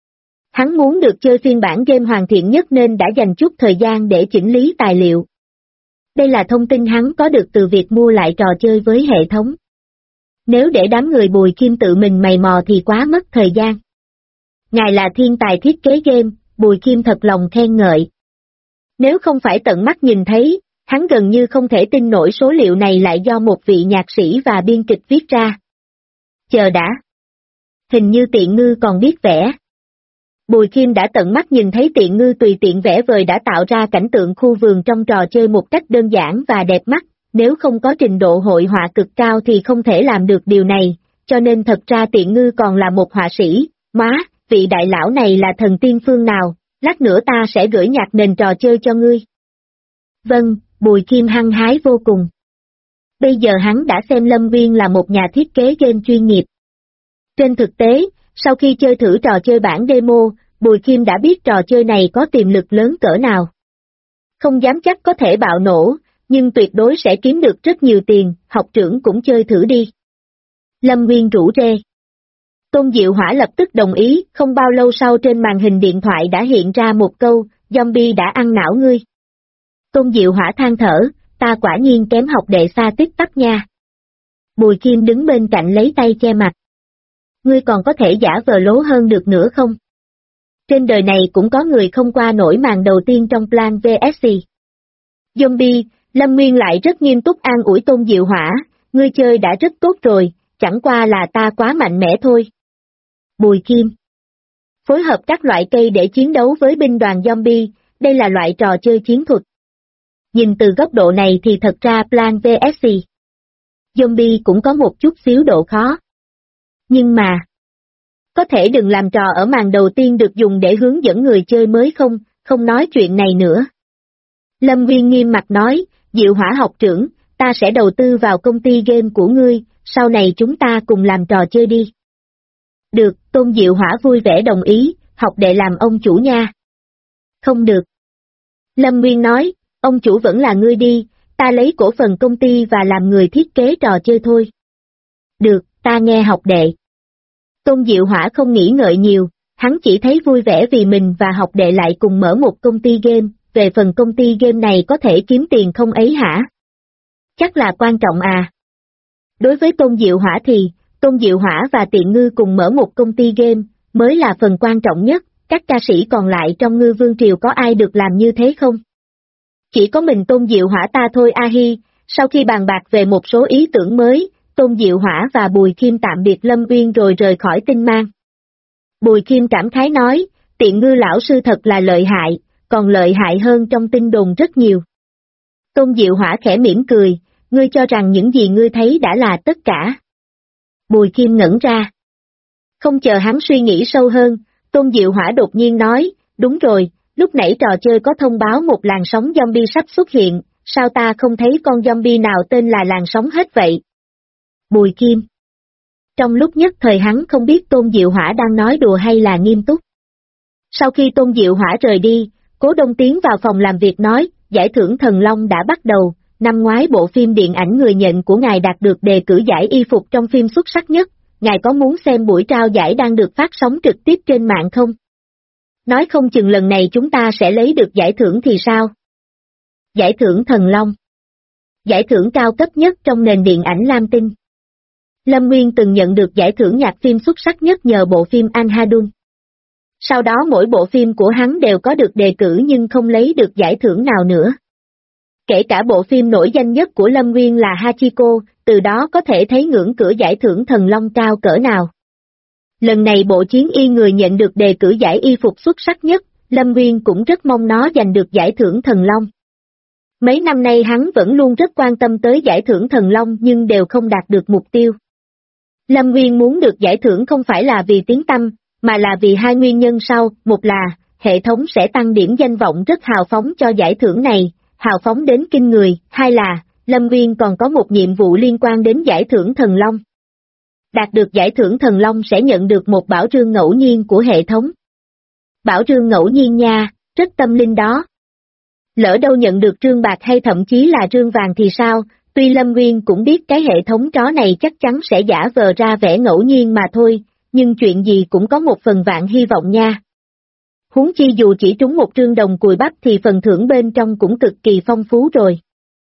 Hắn muốn được chơi phiên bản game hoàn thiện nhất nên đã dành chút thời gian để chỉnh lý tài liệu. Đây là thông tin hắn có được từ việc mua lại trò chơi với hệ thống. Nếu để đám người Bùi Kim tự mình mày mò thì quá mất thời gian. Ngài là thiên tài thiết kế game, Bùi Kim thật lòng khen ngợi. Nếu không phải tận mắt nhìn thấy, hắn gần như không thể tin nổi số liệu này lại do một vị nhạc sĩ và biên kịch viết ra. Chờ đã. Hình như Tiện Ngư còn biết vẽ. Bùi Kim đã tận mắt nhìn thấy Tiện Ngư tùy tiện vẽ vời đã tạo ra cảnh tượng khu vườn trong trò chơi một cách đơn giản và đẹp mắt, nếu không có trình độ hội họa cực cao thì không thể làm được điều này, cho nên thật ra Tiện Ngư còn là một họa sĩ. Má, vị đại lão này là thần tiên phương nào, lát nữa ta sẽ gửi nhạc nền trò chơi cho ngươi. Vâng, Bùi Kim hăng hái vô cùng. Bây giờ hắn đã xem Lâm Nguyên là một nhà thiết kế game chuyên nghiệp. Trên thực tế, sau khi chơi thử trò chơi bản demo, Bùi Kim đã biết trò chơi này có tiềm lực lớn cỡ nào. Không dám chắc có thể bạo nổ, nhưng tuyệt đối sẽ kiếm được rất nhiều tiền, học trưởng cũng chơi thử đi. Lâm Nguyên rủ rê. Tôn Diệu Hỏa lập tức đồng ý, không bao lâu sau trên màn hình điện thoại đã hiện ra một câu, zombie đã ăn não ngươi. Tôn Diệu Hỏa than thở, ta quả nhiên kém học đệ xa tích tắc nha. Bùi Kim đứng bên cạnh lấy tay che mặt. Ngươi còn có thể giả vờ lố hơn được nữa không? Trên đời này cũng có người không qua nổi màn đầu tiên trong Plan VSC. Zombie, Lâm Nguyên lại rất nghiêm túc an ủi Tôn Diệu Hỏa, ngươi chơi đã rất tốt rồi, chẳng qua là ta quá mạnh mẽ thôi. Bùi Kim. Phối hợp các loại cây để chiến đấu với binh đoàn zombie, đây là loại trò chơi chiến thuật. Nhìn từ góc độ này thì thật ra Plan VSC. Zombie cũng có một chút xíu độ khó. Nhưng mà, có thể đừng làm trò ở màn đầu tiên được dùng để hướng dẫn người chơi mới không nói chuyện này nữa. Lâm Nguyên nghiêm mặt nói, Diệu Hỏa học trưởng, ta sẽ đầu tư vào công ty game của ngươi, sau này chúng ta cùng làm trò chơi đi. Được, Tôn Diệu Hỏa vui vẻ đồng ý, học đệ làm ông chủ nha. Không được. Lâm Nguyên nói, ông chủ vẫn là ngươi đi, ta lấy cổ phần công ty và làm người thiết kế trò chơi thôi. Được, ta nghe học đệ. Tôn Diệu Hỏa không nghĩ ngợi nhiều, hắn chỉ thấy vui vẻ vì mình và học đệ lại cùng mở một công ty game, về phần công ty game này có thể kiếm tiền không ấy hả? Chắc là quan trọng à. Đối với Tôn Diệu Hỏa thì, Tôn Diệu Hỏa và Tiện Ngư cùng mở một công ty game, mới là phần quan trọng nhất, các ca sĩ còn lại trong Ngư Vương Triều có ai được làm như thế không? Chỉ có mình Tôn Diệu Hỏa ta thôi a hi, sau khi bàn bạc về một số ý tưởng mới, Tôn Diệu Hỏa và Bùi Kim tạm biệt Lâm Uyên rồi rời khỏi Tinh Mang. Bùi Kim cảm khái nói, Tiện Ngư lão sư thật là lợi hại, còn lợi hại hơn trong tin đồn rất nhiều. Tôn Diệu Hỏa khẽ mỉm cười, ngươi cho rằng những gì ngươi thấy đã là tất cả. Bùi Kim ngẩn ra. Không chờ hắn suy nghĩ sâu hơn, Tôn Diệu Hỏa đột nhiên nói, đúng rồi, lúc nãy trò chơi có thông báo một làn sóng zombie sắp xuất hiện, sao ta không thấy con zombie nào tên là làn sóng hết vậy? Bùi Kim. Trong lúc nhất thời hắn không biết Tôn Diệu Hỏa đang nói đùa hay là nghiêm túc. Sau khi Tôn Diệu Hỏa rời đi, Cố Đông tiến vào phòng làm việc nói, giải thưởng Thần Long đã bắt đầu, năm ngoái bộ phim điện ảnh Người Nhện của ngài đạt được đề cử giải y phục trong phim xuất sắc nhất, ngài có muốn xem buổi trao giải đang được phát sóng trực tiếp trên mạng không? Nói không chừng lần này chúng ta sẽ lấy được giải thưởng thì sao? Giải thưởng Thần Long. Giải thưởng cao cấp nhất trong nền điện ảnh Lam Tinh. Lâm Nguyên từng nhận được giải thưởng nhạc phim xuất sắc nhất nhờ bộ phim Anhadun. Sau đó mỗi bộ phim của hắn đều có được đề cử nhưng không lấy được giải thưởng nào nữa. Kể cả bộ phim nổi danh nhất của Lâm Nguyên là Hachiko, từ đó có thể thấy ngưỡng cửa giải thưởng thần long cao cỡ nào. Lần này bộ chiến y người nhận được đề cử giải y phục xuất sắc nhất, Lâm Nguyên cũng rất mong nó giành được giải thưởng thần long. Mấy năm nay hắn vẫn luôn rất quan tâm tới giải thưởng thần long nhưng đều không đạt được mục tiêu. Lâm Nguyên muốn được giải thưởng không phải là vì tiếng tăm, mà là vì hai nguyên nhân sau, một là, hệ thống sẽ tăng điểm danh vọng rất hào phóng cho giải thưởng này, hào phóng đến kinh người, hai là, Lâm Nguyên còn có một nhiệm vụ liên quan đến giải thưởng thần long. Đạt được giải thưởng thần long sẽ nhận được một bảo rương ngẫu nhiên của hệ thống. Bảo rương ngẫu nhiên nha, rất tâm linh đó. Lỡ đâu nhận được rương bạc hay thậm chí là rương vàng thì sao, tuy Lâm Nguyên cũng biết cái hệ thống chó này chắc chắn sẽ giả vờ ra vẻ ngẫu nhiên mà thôi, nhưng chuyện gì cũng có một phần vạn hy vọng nha. Huống chi dù chỉ trúng một rương đồng cùi bắp thì phần thưởng bên trong cũng cực kỳ phong phú rồi.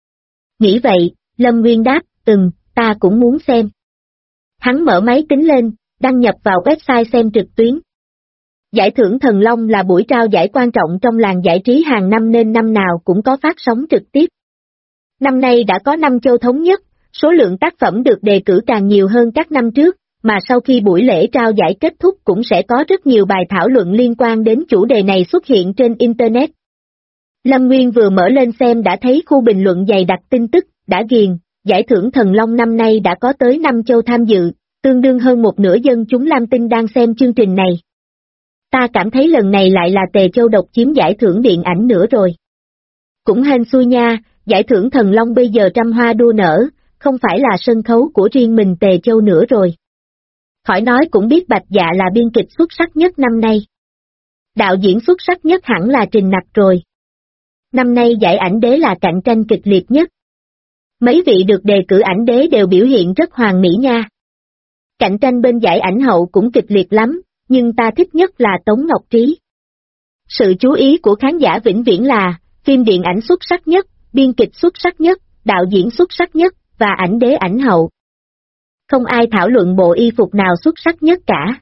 Nghĩ vậy, Lâm Nguyên đáp, ta cũng muốn xem. Hắn mở máy tính lên, đăng nhập vào website xem trực tuyến. Giải thưởng Thần Long là buổi trao giải quan trọng trong làng giải trí hàng năm nên năm nào cũng có phát sóng trực tiếp. Năm nay đã có 5 châu thống nhất, số lượng tác phẩm được đề cử càng nhiều hơn các năm trước, mà sau khi buổi lễ trao giải kết thúc cũng sẽ có rất nhiều bài thảo luận liên quan đến chủ đề này xuất hiện trên Internet. Lâm Nguyên vừa mở lên xem đã thấy khu bình luận dày đặc tin tức, đã ghiền, giải thưởng Thần Long năm nay đã có tới 5 châu tham dự, tương đương hơn một nửa dân chúng Lam Tinh đang xem chương trình này. Ta cảm thấy lần này lại là Tề Châu độc chiếm giải thưởng điện ảnh nữa rồi. Cũng hên xui nha, giải thưởng Thần Long bây giờ trăm hoa đua nở, không phải là sân khấu của riêng mình Tề Châu nữa rồi. Khỏi nói cũng biết Bạch Dạ là biên kịch xuất sắc nhất năm nay. Đạo diễn xuất sắc nhất hẳn là Trình Nặc rồi. Năm nay giải ảnh đế là cạnh tranh kịch liệt nhất. Mấy vị được đề cử ảnh đế đều biểu hiện rất hoàn mỹ nha. Cạnh tranh bên giải ảnh hậu cũng kịch liệt lắm, nhưng ta thích nhất là Tống Ngọc Trí. Sự chú ý của khán giả vĩnh viễn là, phim điện ảnh xuất sắc nhất, biên kịch xuất sắc nhất, đạo diễn xuất sắc nhất, và ảnh đế ảnh hậu. Không ai thảo luận bộ y phục nào xuất sắc nhất cả.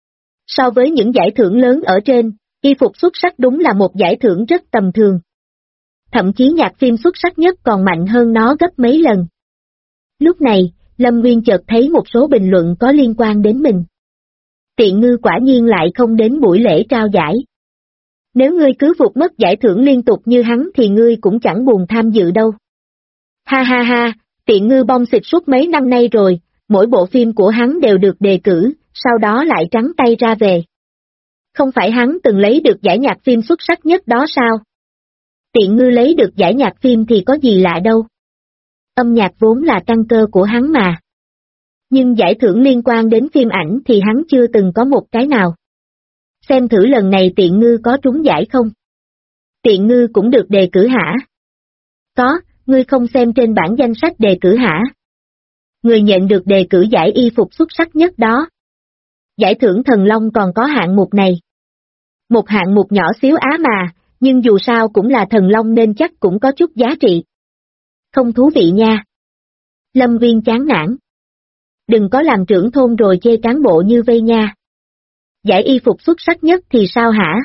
So với những giải thưởng lớn ở trên, y phục xuất sắc đúng là một giải thưởng rất tầm thường. Thậm chí nhạc phim xuất sắc nhất còn mạnh hơn nó gấp mấy lần. Lúc này, Lâm Nguyên chợt thấy một số bình luận có liên quan đến mình. Tiện ngư quả nhiên lại không đến buổi lễ trao giải. Nếu ngươi cứ vụt mất giải thưởng liên tục như hắn thì ngươi cũng chẳng buồn tham dự đâu. Ha ha ha, tiện ngư bong xịt suốt mấy năm nay rồi, mỗi bộ phim của hắn đều được đề cử, sau đó lại trắng tay ra về. Không phải hắn từng lấy được giải nhạc phim xuất sắc nhất đó sao? Tiện ngư lấy được giải nhạc phim thì có gì lạ đâu. Âm nhạc vốn là căn cơ của hắn mà. Nhưng giải thưởng liên quan đến phim ảnh thì hắn chưa từng có một cái nào. Xem thử lần này tiện ngư có trúng giải không? Tiện ngư cũng được đề cử hả? Có, ngươi không xem trên bảng danh sách đề cử hả? Người nhận được đề cử giải y phục xuất sắc nhất đó. Giải thưởng Thần Long còn có hạng mục này. Một hạng mục nhỏ xíu á mà, nhưng dù sao cũng là Thần Long nên chắc cũng có chút giá trị. Không thú vị nha. Lâm Viên chán nản. Đừng có làm trưởng thôn rồi chê cán bộ như vây nha. Giải y phục xuất sắc nhất thì sao hả?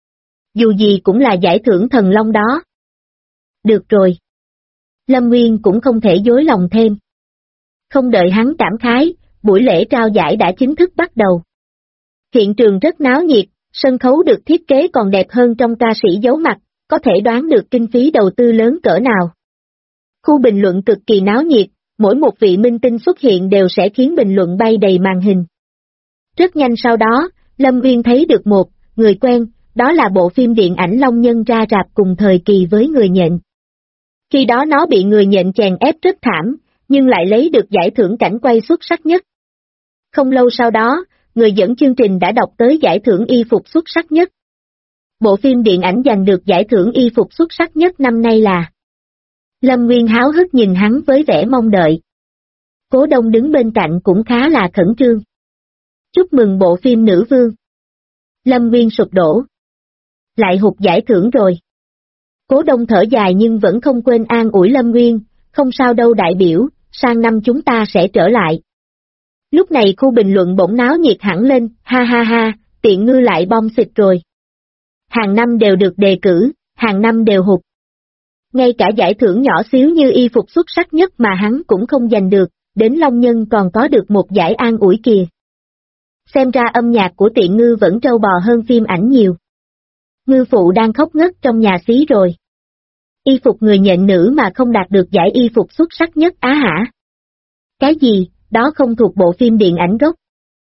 Dù gì cũng là giải thưởng Thần Long đó. Được rồi. Lâm Nguyên cũng không thể dối lòng thêm. Không đợi hắn cảm khái, buổi lễ trao giải đã chính thức bắt đầu. Hiện trường rất náo nhiệt, sân khấu được thiết kế còn đẹp hơn trong ca sĩ giấu mặt, có thể đoán được kinh phí đầu tư lớn cỡ nào. Khu bình luận cực kỳ náo nhiệt, mỗi một vị minh tinh xuất hiện đều sẽ khiến bình luận bay đầy màn hình. Rất nhanh sau đó, Lâm Nguyên thấy được một người quen, đó là bộ phim điện ảnh Long Nhân ra rạp cùng thời kỳ với Người Nhện. Khi đó nó bị Người Nhện chèn ép rất thảm, nhưng lại lấy được giải thưởng cảnh quay xuất sắc nhất. Không lâu sau đó, người dẫn chương trình đã đọc tới giải thưởng y phục xuất sắc nhất. Bộ phim điện ảnh giành được giải thưởng y phục xuất sắc nhất năm nay là. Lâm Nguyên háo hức nhìn hắn với vẻ mong đợi. Cố Đông đứng bên cạnh cũng khá là khẩn trương. Chúc mừng bộ phim Nữ Vương. Lâm Nguyên sụp đổ. Lại hụt giải thưởng rồi. Cố Đông thở dài nhưng vẫn không quên an ủi Lâm Nguyên, không sao đâu đại biểu, sang năm chúng ta sẽ trở lại. Lúc này khu bình luận bỗng náo nhiệt hẳn lên, ha ha ha, tiện ngư lại bom xịt rồi. Hàng năm đều được đề cử, hàng năm đều hụt. Ngay cả giải thưởng nhỏ xíu như y phục xuất sắc nhất mà hắn cũng không giành được, đến Long Nhân còn có được một giải an ủi kìa. Xem ra âm nhạc của Tiện Ngư vẫn trâu bò hơn phim ảnh nhiều. Ngư phụ đang khóc ngất trong nhà xí rồi. Y phục người nhện nữ mà không đạt được giải y phục xuất sắc nhất á hả? Cái gì, đó không thuộc bộ phim điện ảnh gốc.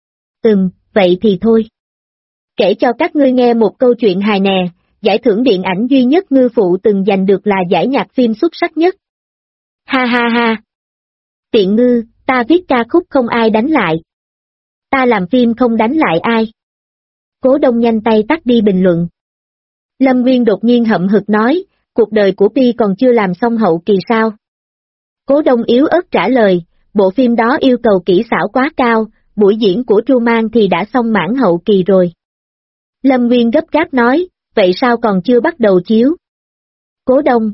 Vậy thì thôi. Kể cho các ngươi nghe một câu chuyện hài nè, giải thưởng điện ảnh duy nhất Ngư phụ từng giành được là giải nhạc phim xuất sắc nhất. Ha ha ha. Tiện Ngư, ta viết ca khúc không ai đánh lại. Ta làm phim không đánh lại ai. Cố Đông nhanh tay tắt đi bình luận. Lâm Nguyên đột nhiên hậm hực nói, cuộc đời của Pi còn chưa làm xong hậu kỳ sao? Cố Đông yếu ớt trả lời, bộ phim đó yêu cầu kỹ xảo quá cao, buổi diễn của Truman thì đã xong mảng hậu kỳ rồi. Lâm Nguyên gấp gáp nói, vậy sao còn chưa bắt đầu chiếu? Cố Đông,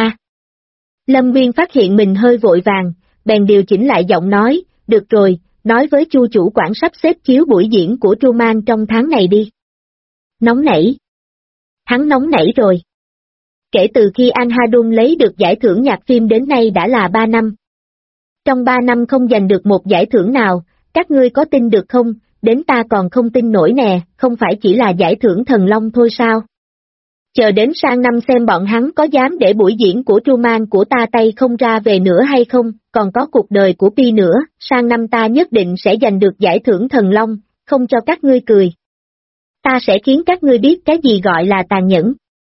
Lâm Nguyên phát hiện mình hơi vội vàng, bèn điều chỉnh lại giọng nói, được rồi, nói với Chu chủ quản sắp xếp chiếu buổi diễn của Truman trong tháng này đi. Nóng nảy. Hắn nóng nảy rồi. Kể từ khi Anh Hadun lấy được giải thưởng nhạc phim đến nay đã là 3 năm. Trong 3 năm không giành được một giải thưởng nào, các ngươi có tin được không, đến ta còn không tin nổi nè, không phải chỉ là giải thưởng Thần Long thôi sao? Chờ đến sang năm xem bọn hắn có dám để buổi diễn của Truman của ta tay không ra về nữa hay không, còn có cuộc đời của Pi nữa, sang năm ta nhất định sẽ giành được giải thưởng Thần Long, không cho các ngươi cười. Ta sẽ khiến các ngươi biết cái gì gọi là tàn nhẫn.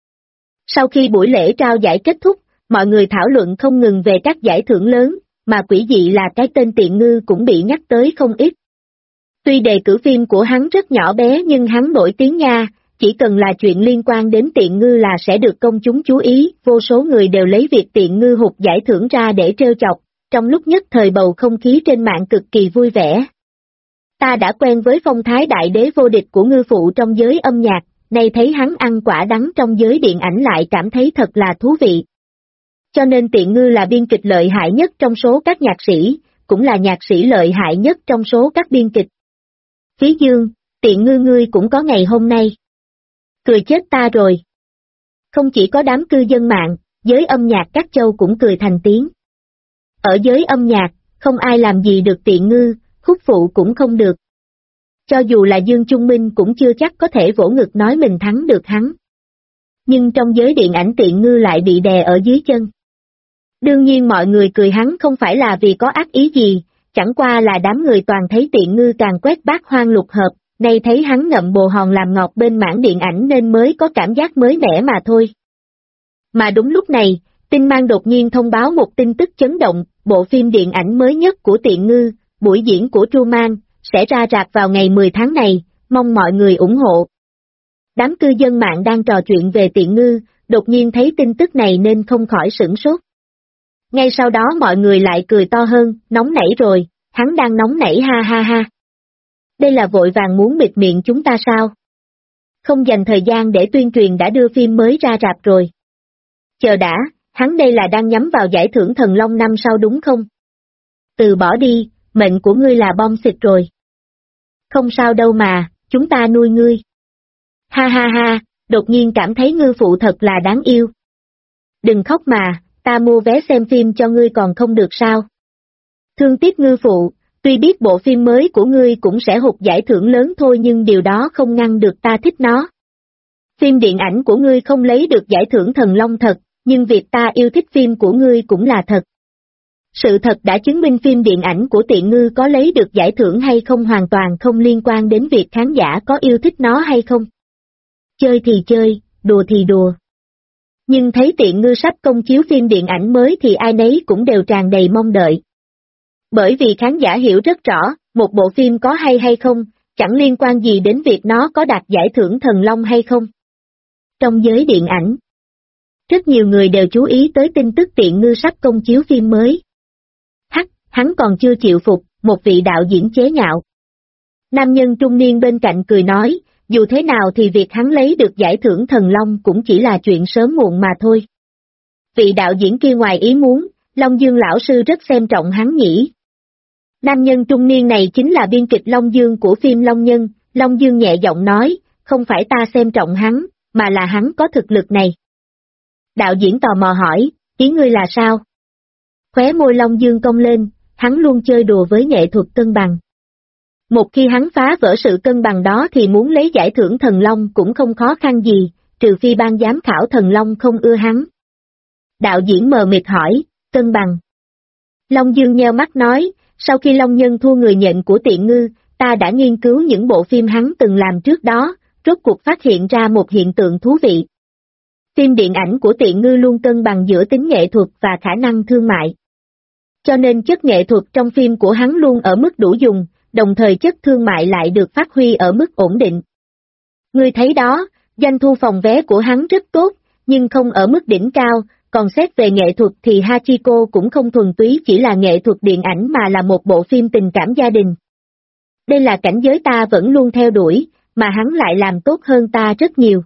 Sau khi buổi lễ trao giải kết thúc, mọi người thảo luận không ngừng về các giải thưởng lớn, mà quỷ dị là cái tên Tiện Ngư cũng bị nhắc tới không ít. Tuy đề cử phim của hắn rất nhỏ bé nhưng hắn nổi tiếng nha, chỉ cần là chuyện liên quan đến Tiện Ngư là sẽ được công chúng chú ý, vô số người đều lấy việc Tiện Ngư hụt giải thưởng ra để trêu chọc, trong lúc nhất thời bầu không khí trên mạng cực kỳ vui vẻ. Ta đã quen với phong thái đại đế vô địch của Ngư phụ trong giới âm nhạc, nay thấy hắn ăn quả đắng trong giới điện ảnh lại cảm thấy thật là thú vị. Cho nên Tiện Ngư là biên kịch lợi hại nhất trong số các nhạc sĩ, cũng là nhạc sĩ lợi hại nhất trong số các biên kịch. Phí Dương, Tiện Ngư ngươi cũng có ngày hôm nay. Cười chết ta rồi. Không chỉ có đám cư dân mạng, giới âm nhạc các châu cũng cười thành tiếng. Ở giới âm nhạc, không ai làm gì được Tiện Ngư, khúc phụ cũng không được. Cho dù là Dương Trung Minh cũng chưa chắc có thể vỗ ngực nói mình thắng được hắn. Nhưng trong giới điện ảnh Tiện Ngư lại bị đè ở dưới chân. Đương nhiên mọi người cười hắn không phải là vì có ác ý gì, chẳng qua là đám người toàn thấy Tiện Ngư càng quét bát hoang lục hợp, nay thấy hắn ngậm bồ hòn làm ngọt bên mảng điện ảnh nên mới có cảm giác mới mẻ mà thôi. Mà đúng lúc này, Tin Mang đột nhiên thông báo một tin tức chấn động, bộ phim điện ảnh mới nhất của Tiện Ngư, buổi diễn của Truman, sẽ ra rạp vào ngày 10 tháng này, mong mọi người ủng hộ. Đám cư dân mạng đang trò chuyện về Tiện Ngư, đột nhiên thấy tin tức này nên không khỏi sửng sốt. Ngay sau đó mọi người lại cười to hơn, nóng nảy rồi, hắn đang nóng nảy ha ha ha. Đây là vội vàng muốn bịt miệng chúng ta sao? Không dành thời gian để tuyên truyền đã đưa phim mới ra rạp rồi. Chờ đã, hắn đây là đang nhắm vào giải thưởng Thần Long năm sau đúng không? Từ bỏ đi, mệnh của ngươi là bom xịt rồi. Không sao đâu mà, chúng ta nuôi ngươi. Ha ha ha, đột nhiên cảm thấy Ngư phụ thật là đáng yêu. Đừng khóc mà, ta mua vé xem phim cho ngươi còn không được sao? Thương tiếc Ngư phụ, tuy biết bộ phim mới của ngươi cũng sẽ hụt giải thưởng lớn thôi nhưng điều đó không ngăn được ta thích nó. Phim điện ảnh của ngươi không lấy được giải thưởng Thần Long thật, nhưng việc ta yêu thích phim của ngươi cũng là thật. Sự thật đã chứng minh phim điện ảnh của Tiện Ngư có lấy được giải thưởng hay không hoàn toàn không liên quan đến việc khán giả có yêu thích nó hay không. Chơi thì chơi, đùa thì đùa. Nhưng thấy Tiện Ngư sắp công chiếu phim điện ảnh mới thì ai nấy cũng đều tràn đầy mong đợi. Bởi vì khán giả hiểu rất rõ, một bộ phim có hay không, chẳng liên quan gì đến việc nó có đạt giải thưởng Thần Long hay không. Trong giới điện ảnh, rất nhiều người đều chú ý tới tin tức Tiện Ngư sắp công chiếu phim mới. Hắn còn chưa chịu phục, một vị đạo diễn chế nhạo. Nam nhân trung niên bên cạnh cười nói, dù thế nào thì việc hắn lấy được giải thưởng Thần Long cũng chỉ là chuyện sớm muộn mà thôi. Vị đạo diễn kia ngoài ý muốn, Long Dương lão sư rất xem trọng hắn nhỉ. Nam nhân trung niên này chính là biên kịch Long Dương của phim Long Nhân, Long Dương nhẹ giọng nói, không phải ta xem trọng hắn, mà là hắn có thực lực này. Đạo diễn tò mò hỏi, Ý ngươi là sao? Khóe môi Long Dương cong lên, hắn luôn chơi đùa với nghệ thuật cân bằng. Một khi hắn phá vỡ sự cân bằng đó thì muốn lấy giải thưởng thần long cũng không khó khăn gì, trừ phi ban giám khảo thần long không ưa hắn. Đạo diễn mờ mịt hỏi, cân bằng. Long Dương nheo mắt nói, sau khi Long Nhân thua người nhện của Tiện Ngư, ta đã nghiên cứu những bộ phim hắn từng làm trước đó, rốt cuộc phát hiện ra một hiện tượng thú vị. Phim điện ảnh của Tiện Ngư luôn cân bằng giữa tính nghệ thuật và khả năng thương mại. Cho nên chất nghệ thuật trong phim của hắn luôn ở mức đủ dùng, đồng thời chất thương mại lại được phát huy ở mức ổn định. Ngươi thấy đó, doanh thu phòng vé của hắn rất tốt, nhưng không ở mức đỉnh cao, còn xét về nghệ thuật thì Hachiko cũng không thuần túy chỉ là nghệ thuật điện ảnh mà là một bộ phim tình cảm gia đình. Đây là cảnh giới ta vẫn luôn theo đuổi, mà hắn lại làm tốt hơn ta rất nhiều.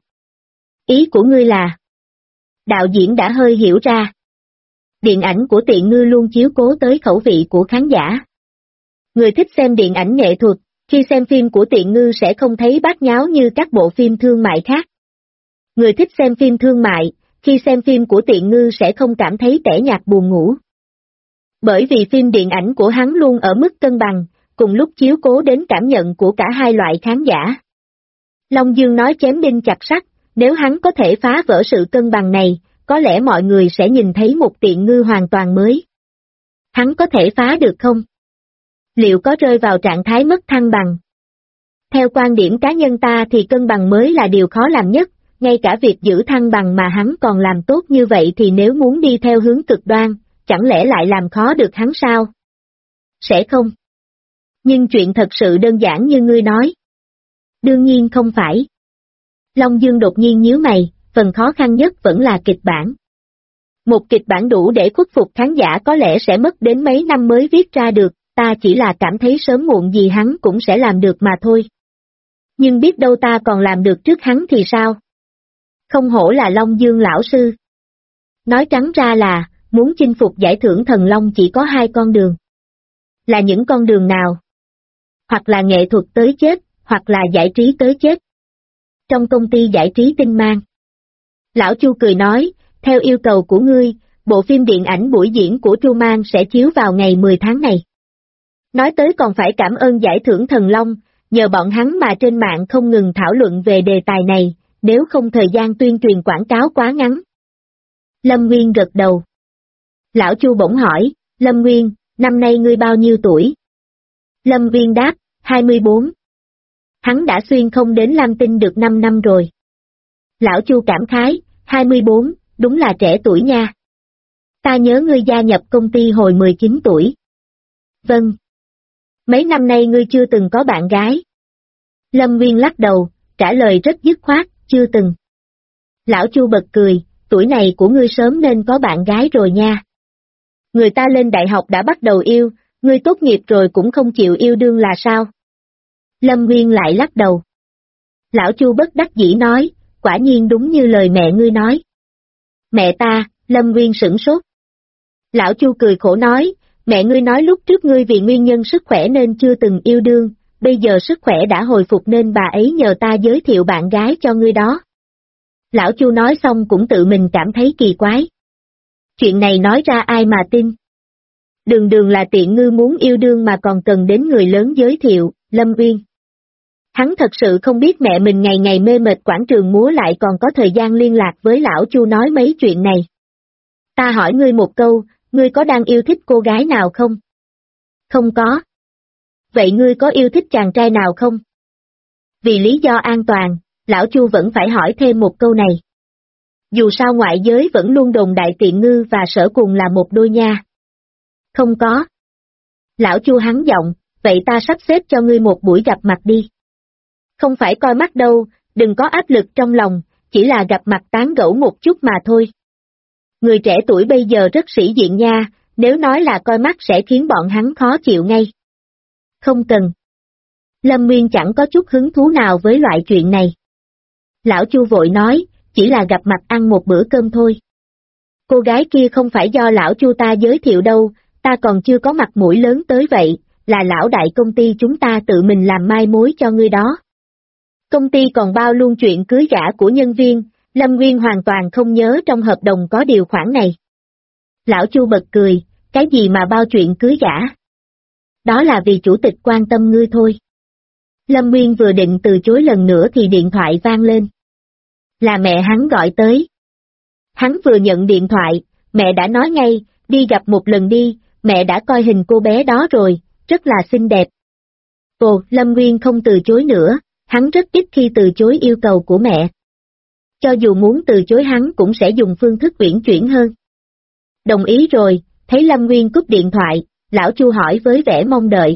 Ý của ngươi là? Đạo diễn đã hơi hiểu ra. Điện ảnh của Tiện Ngư luôn chiếu cố tới khẩu vị của khán giả. Người thích xem điện ảnh nghệ thuật, khi xem phim của Tiện Ngư sẽ không thấy bát nháo như các bộ phim thương mại khác. Người thích xem phim thương mại, khi xem phim của Tiện Ngư sẽ không cảm thấy tẻ nhạt buồn ngủ. Bởi vì phim điện ảnh của hắn luôn ở mức cân bằng, cùng lúc chiếu cố đến cảm nhận của cả hai loại khán giả. Long Dương nói chém đinh chặt sắt, nếu hắn có thể phá vỡ sự cân bằng này, có lẽ mọi người sẽ nhìn thấy một Tiện Ngư hoàn toàn mới. Hắn có thể phá được không? Liệu có rơi vào trạng thái mất thăng bằng? Theo quan điểm cá nhân ta thì cân bằng mới là điều khó làm nhất, ngay cả việc giữ thăng bằng mà hắn còn làm tốt như vậy thì nếu muốn đi theo hướng cực đoan, chẳng lẽ lại làm khó được hắn sao? Sẽ không. Nhưng chuyện thật sự đơn giản như ngươi nói. Đương nhiên không phải. Long Dương đột nhiên nhíu mày, phần khó khăn nhất vẫn là kịch bản. Một kịch bản đủ để khuất phục khán giả có lẽ sẽ mất đến mấy năm mới viết ra được, ta chỉ là cảm thấy sớm muộn gì hắn cũng sẽ làm được mà thôi. Nhưng biết đâu ta còn làm được trước hắn thì sao? Không hổ là Long Dương lão sư. Nói trắng ra là, muốn chinh phục giải thưởng thần long chỉ có hai con đường. Là những con đường nào? Hoặc là nghệ thuật tới chết, hoặc là giải trí tới chết. Trong công ty giải trí Tinh Mang. Lão Chu cười nói, theo yêu cầu của ngươi, bộ phim điện ảnh buổi diễn của Chu Mang sẽ chiếu vào ngày 10 tháng này. Nói tới còn phải cảm ơn giải thưởng thần long, nhờ bọn hắn mà trên mạng không ngừng thảo luận về đề tài này, nếu không thời gian tuyên truyền quảng cáo quá ngắn. Lâm Nguyên gật đầu. Lão Chu bỗng hỏi, Lâm Nguyên, năm nay ngươi bao nhiêu tuổi? Lâm Nguyên đáp, 24. Hắn đã xuyên không đến Lam Tinh được 5 năm rồi. Lão Chu cảm khái, 24, đúng là trẻ tuổi nha. Ta nhớ ngươi gia nhập công ty hồi 19 tuổi. Vâng. Mấy năm nay ngươi chưa từng có bạn gái. Lâm Nguyên lắc đầu, trả lời rất dứt khoát, chưa từng. Lão Chu bật cười, tuổi này của ngươi sớm nên có bạn gái rồi nha. Người ta lên đại học đã bắt đầu yêu, ngươi tốt nghiệp rồi cũng không chịu yêu đương là sao? Lâm Nguyên lại lắc đầu. Lão Chu bất đắc dĩ nói, quả nhiên đúng như lời mẹ ngươi nói. Mẹ ta, Lâm Nguyên sửng sốt. Lão Chu cười khổ nói, mẹ ngươi nói lúc trước ngươi vì nguyên nhân sức khỏe nên chưa từng yêu đương, bây giờ sức khỏe đã hồi phục nên bà ấy nhờ ta giới thiệu bạn gái cho ngươi đó. Lão Chu nói xong cũng tự mình cảm thấy kỳ quái. Chuyện này nói ra ai mà tin? Đường đường là Tiện Ngư muốn yêu đương mà còn cần đến người lớn giới thiệu, Lâm Uyên. Hắn thật sự không biết mẹ mình ngày ngày mê mệt quảng trường múa lại còn có thời gian liên lạc với lão Chu nói mấy chuyện này. Ta hỏi ngươi một câu, ngươi có đang yêu thích cô gái nào không? Không có. Vậy ngươi có yêu thích chàng trai nào không? Vì lý do an toàn, lão Chu vẫn phải hỏi thêm một câu này. Dù sao ngoại giới vẫn luôn đồn đại Tiện Ngư và Sở Cùng là một đôi nha. Không có. Lão Chu hắn giọng, vậy ta sắp xếp cho ngươi một buổi gặp mặt đi. Không phải coi mắt đâu, đừng có áp lực trong lòng, chỉ là gặp mặt tán gẫu một chút mà thôi. Người trẻ tuổi bây giờ rất sĩ diện nha, nếu nói là coi mắt sẽ khiến bọn hắn khó chịu ngay. Không cần. Lâm Nguyên chẳng có chút hứng thú nào với loại chuyện này. Lão Chu vội nói, chỉ là gặp mặt ăn một bữa cơm thôi. Cô gái kia không phải do lão Chu ta giới thiệu đâu, ta còn chưa có mặt mũi lớn tới vậy, là lão đại công ty chúng ta tự mình làm mai mối cho ngươi đó. Công ty còn bao luôn chuyện cưới gả của nhân viên, Lâm Nguyên hoàn toàn không nhớ trong hợp đồng có điều khoản này. Lão Chu bật cười, cái gì mà bao chuyện cưới gả? Đó là vì chủ tịch quan tâm ngươi thôi. Lâm Nguyên vừa định từ chối lần nữa thì điện thoại vang lên. Là mẹ hắn gọi tới. Hắn vừa nhận điện thoại, mẹ đã nói ngay, đi gặp một lần đi, mẹ đã coi hình cô bé đó rồi, rất là xinh đẹp. Ồ, Lâm Nguyên không từ chối nữa, hắn rất ít khi từ chối yêu cầu của mẹ. Cho dù muốn từ chối hắn cũng sẽ dùng phương thức uyển chuyển hơn. Đồng ý rồi, thấy Lâm Nguyên cúp điện thoại, lão Chu hỏi với vẻ mong đợi.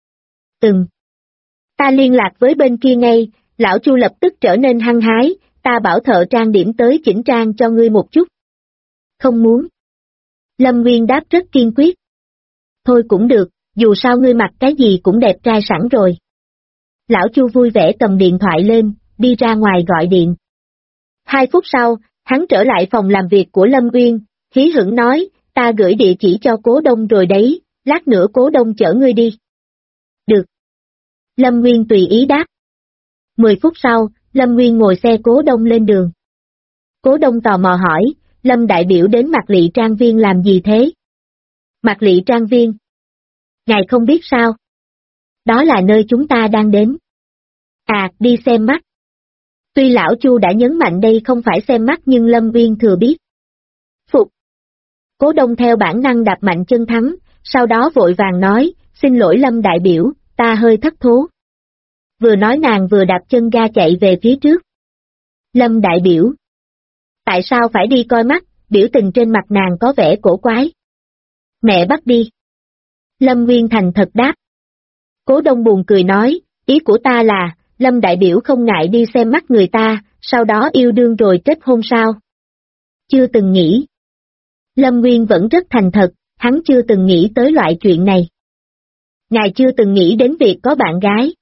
Ta liên lạc với bên kia ngay, lão Chu lập tức trở nên hăng hái, ta bảo thợ trang điểm tới chỉnh trang cho ngươi một chút. Không muốn. Lâm Nguyên đáp rất kiên quyết. Thôi cũng được, dù sao ngươi mặc cái gì cũng đẹp trai sẵn rồi. Lão Chu vui vẻ cầm điện thoại lên, đi ra ngoài gọi điện. 2 phút sau, hắn trở lại phòng làm việc của Lâm Nguyên, hí hửng nói, ta gửi địa chỉ cho Cố Đông rồi đấy, lát nữa Cố Đông chở ngươi đi. Được. Lâm Nguyên tùy ý đáp. 10 phút sau, Lâm Nguyên ngồi xe Cố Đông lên đường. Cố Đông tò mò hỏi, Lâm đại biểu đến Mạc Lị Trang Viên làm gì thế? Mạc Lị Trang Viên? Ngài không biết sao? Đó là nơi chúng ta đang đến. À, đi xem mắt. Tuy lão Chu đã nhấn mạnh đây không phải xem mắt nhưng Lâm Nguyên thừa biết. Phục. Cố Đông theo bản năng đạp mạnh chân thắng, sau đó vội vàng nói, xin lỗi Lâm đại biểu, ta hơi thất thố. Vừa nói nàng vừa đạp chân ga chạy về phía trước. Lâm đại biểu. Tại sao phải đi coi mắt, biểu tình trên mặt nàng có vẻ cổ quái. Mẹ bắt đi. Lâm Nguyên thành thật đáp. Cố Đông buồn cười nói, ý của ta là, Lâm đại biểu không ngại đi xem mắt người ta, sau đó yêu đương rồi kết hôn sao? Chưa từng nghĩ. Lâm Nguyên vẫn rất thành thật, hắn chưa từng nghĩ tới loại chuyện này. Ngài chưa từng nghĩ đến việc có bạn gái.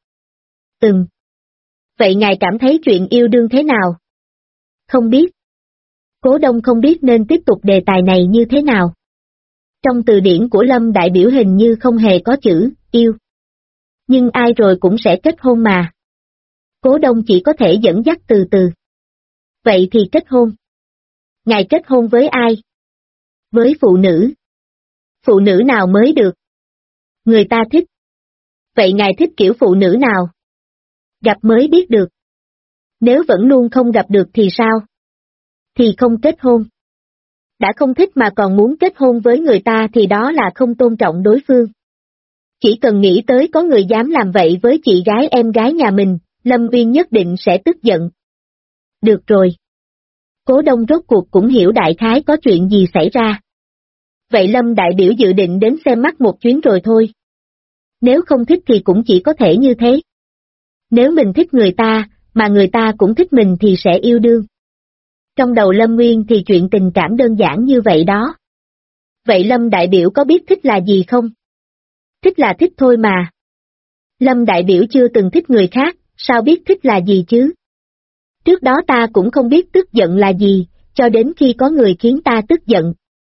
Vậy ngài cảm thấy chuyện yêu đương thế nào? Không biết. Cố Đông không biết nên tiếp tục đề tài này như thế nào. Trong từ điển của Lâm đại biểu hình như không hề có chữ, yêu. Nhưng ai rồi cũng sẽ kết hôn mà. Cố Đông chỉ có thể dẫn dắt từ từ. Vậy thì kết hôn. Ngài kết hôn với ai? Với phụ nữ. Phụ nữ nào mới được? Người ta thích. Vậy ngài thích kiểu phụ nữ nào? Gặp mới biết được. Nếu vẫn luôn không gặp được thì sao? Thì không kết hôn. Đã không thích mà còn muốn kết hôn với người ta thì đó là không tôn trọng đối phương. Chỉ cần nghĩ tới có người dám làm vậy với chị gái em gái nhà mình, Lâm Nguyên nhất định sẽ tức giận. Được rồi. Cố Đông rốt cuộc cũng hiểu đại khái có chuyện gì xảy ra. Vậy Lâm đại biểu dự định đến xem mắt một chuyến rồi thôi. Nếu không thích thì cũng chỉ có thể như thế. Nếu mình thích người ta, mà người ta cũng thích mình thì sẽ yêu đương. Trong đầu Lâm Nguyên thì chuyện tình cảm đơn giản như vậy đó. Vậy Lâm đại biểu có biết thích là gì không? Thích là thích thôi mà. Lâm đại biểu chưa từng thích người khác, sao biết thích là gì chứ? Trước đó ta cũng không biết tức giận là gì, cho đến khi có người khiến ta tức giận.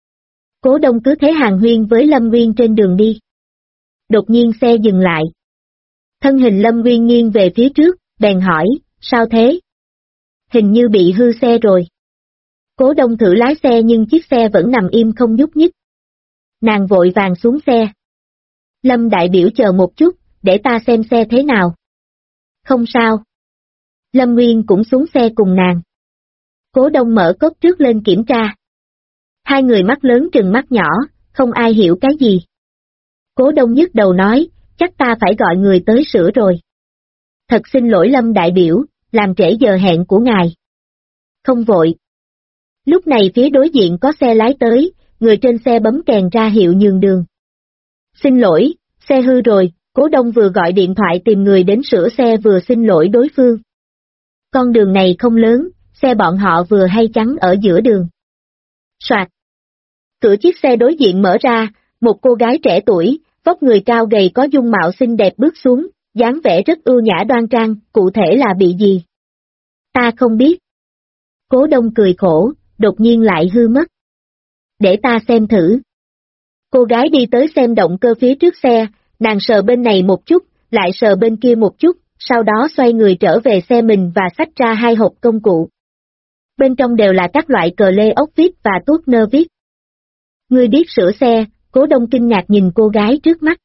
Cố Đông cứ thế hàn huyên với Lâm Nguyên trên đường đi. Đột nhiên xe dừng lại. Thân hình Lâm Nguyên nghiêng về phía trước, bèn hỏi, sao thế? Hình như bị hư xe rồi. Cố Đông thử lái xe nhưng chiếc xe vẫn nằm im không nhúc nhích. Nàng vội vàng xuống xe. Lâm đại biểu chờ một chút, để ta xem xe thế nào. Không sao. Lâm Nguyên cũng xuống xe cùng nàng. Cố Đông mở cốp trước lên kiểm tra. Hai người mắt lớn trừng mắt nhỏ, không ai hiểu cái gì. Cố Đông nhức đầu nói, chắc ta phải gọi người tới sửa rồi. Thật xin lỗi Lâm đại biểu, làm trễ giờ hẹn của ngài. Không vội. Lúc này phía đối diện có xe lái tới, người trên xe bấm kèn ra hiệu nhường đường. Xin lỗi, xe hư rồi, Cố Đông vừa gọi điện thoại tìm người đến sửa xe vừa xin lỗi đối phương. Con đường này không lớn, xe bọn họ vừa hay chắn ở giữa đường. Soạt. Cửa chiếc xe đối diện mở ra, một cô gái trẻ tuổi, vóc người cao gầy có dung mạo xinh đẹp bước xuống, dáng vẻ rất ưu nhã đoan trang, cụ thể là bị gì? Ta không biết. Cố Đông cười khổ, đột nhiên lại hư mất. Để ta xem thử. Cô gái đi tới xem động cơ phía trước xe, nàng sờ bên này một chút, lại sờ bên kia một chút, sau đó xoay người trở về xe mình và xách ra 2 hộp công cụ. Bên trong đều là các loại cờ lê ốc vít và tuốt nơ vít. Ngươi biết sửa xe, Cố Đông kinh ngạc nhìn cô gái trước mắt.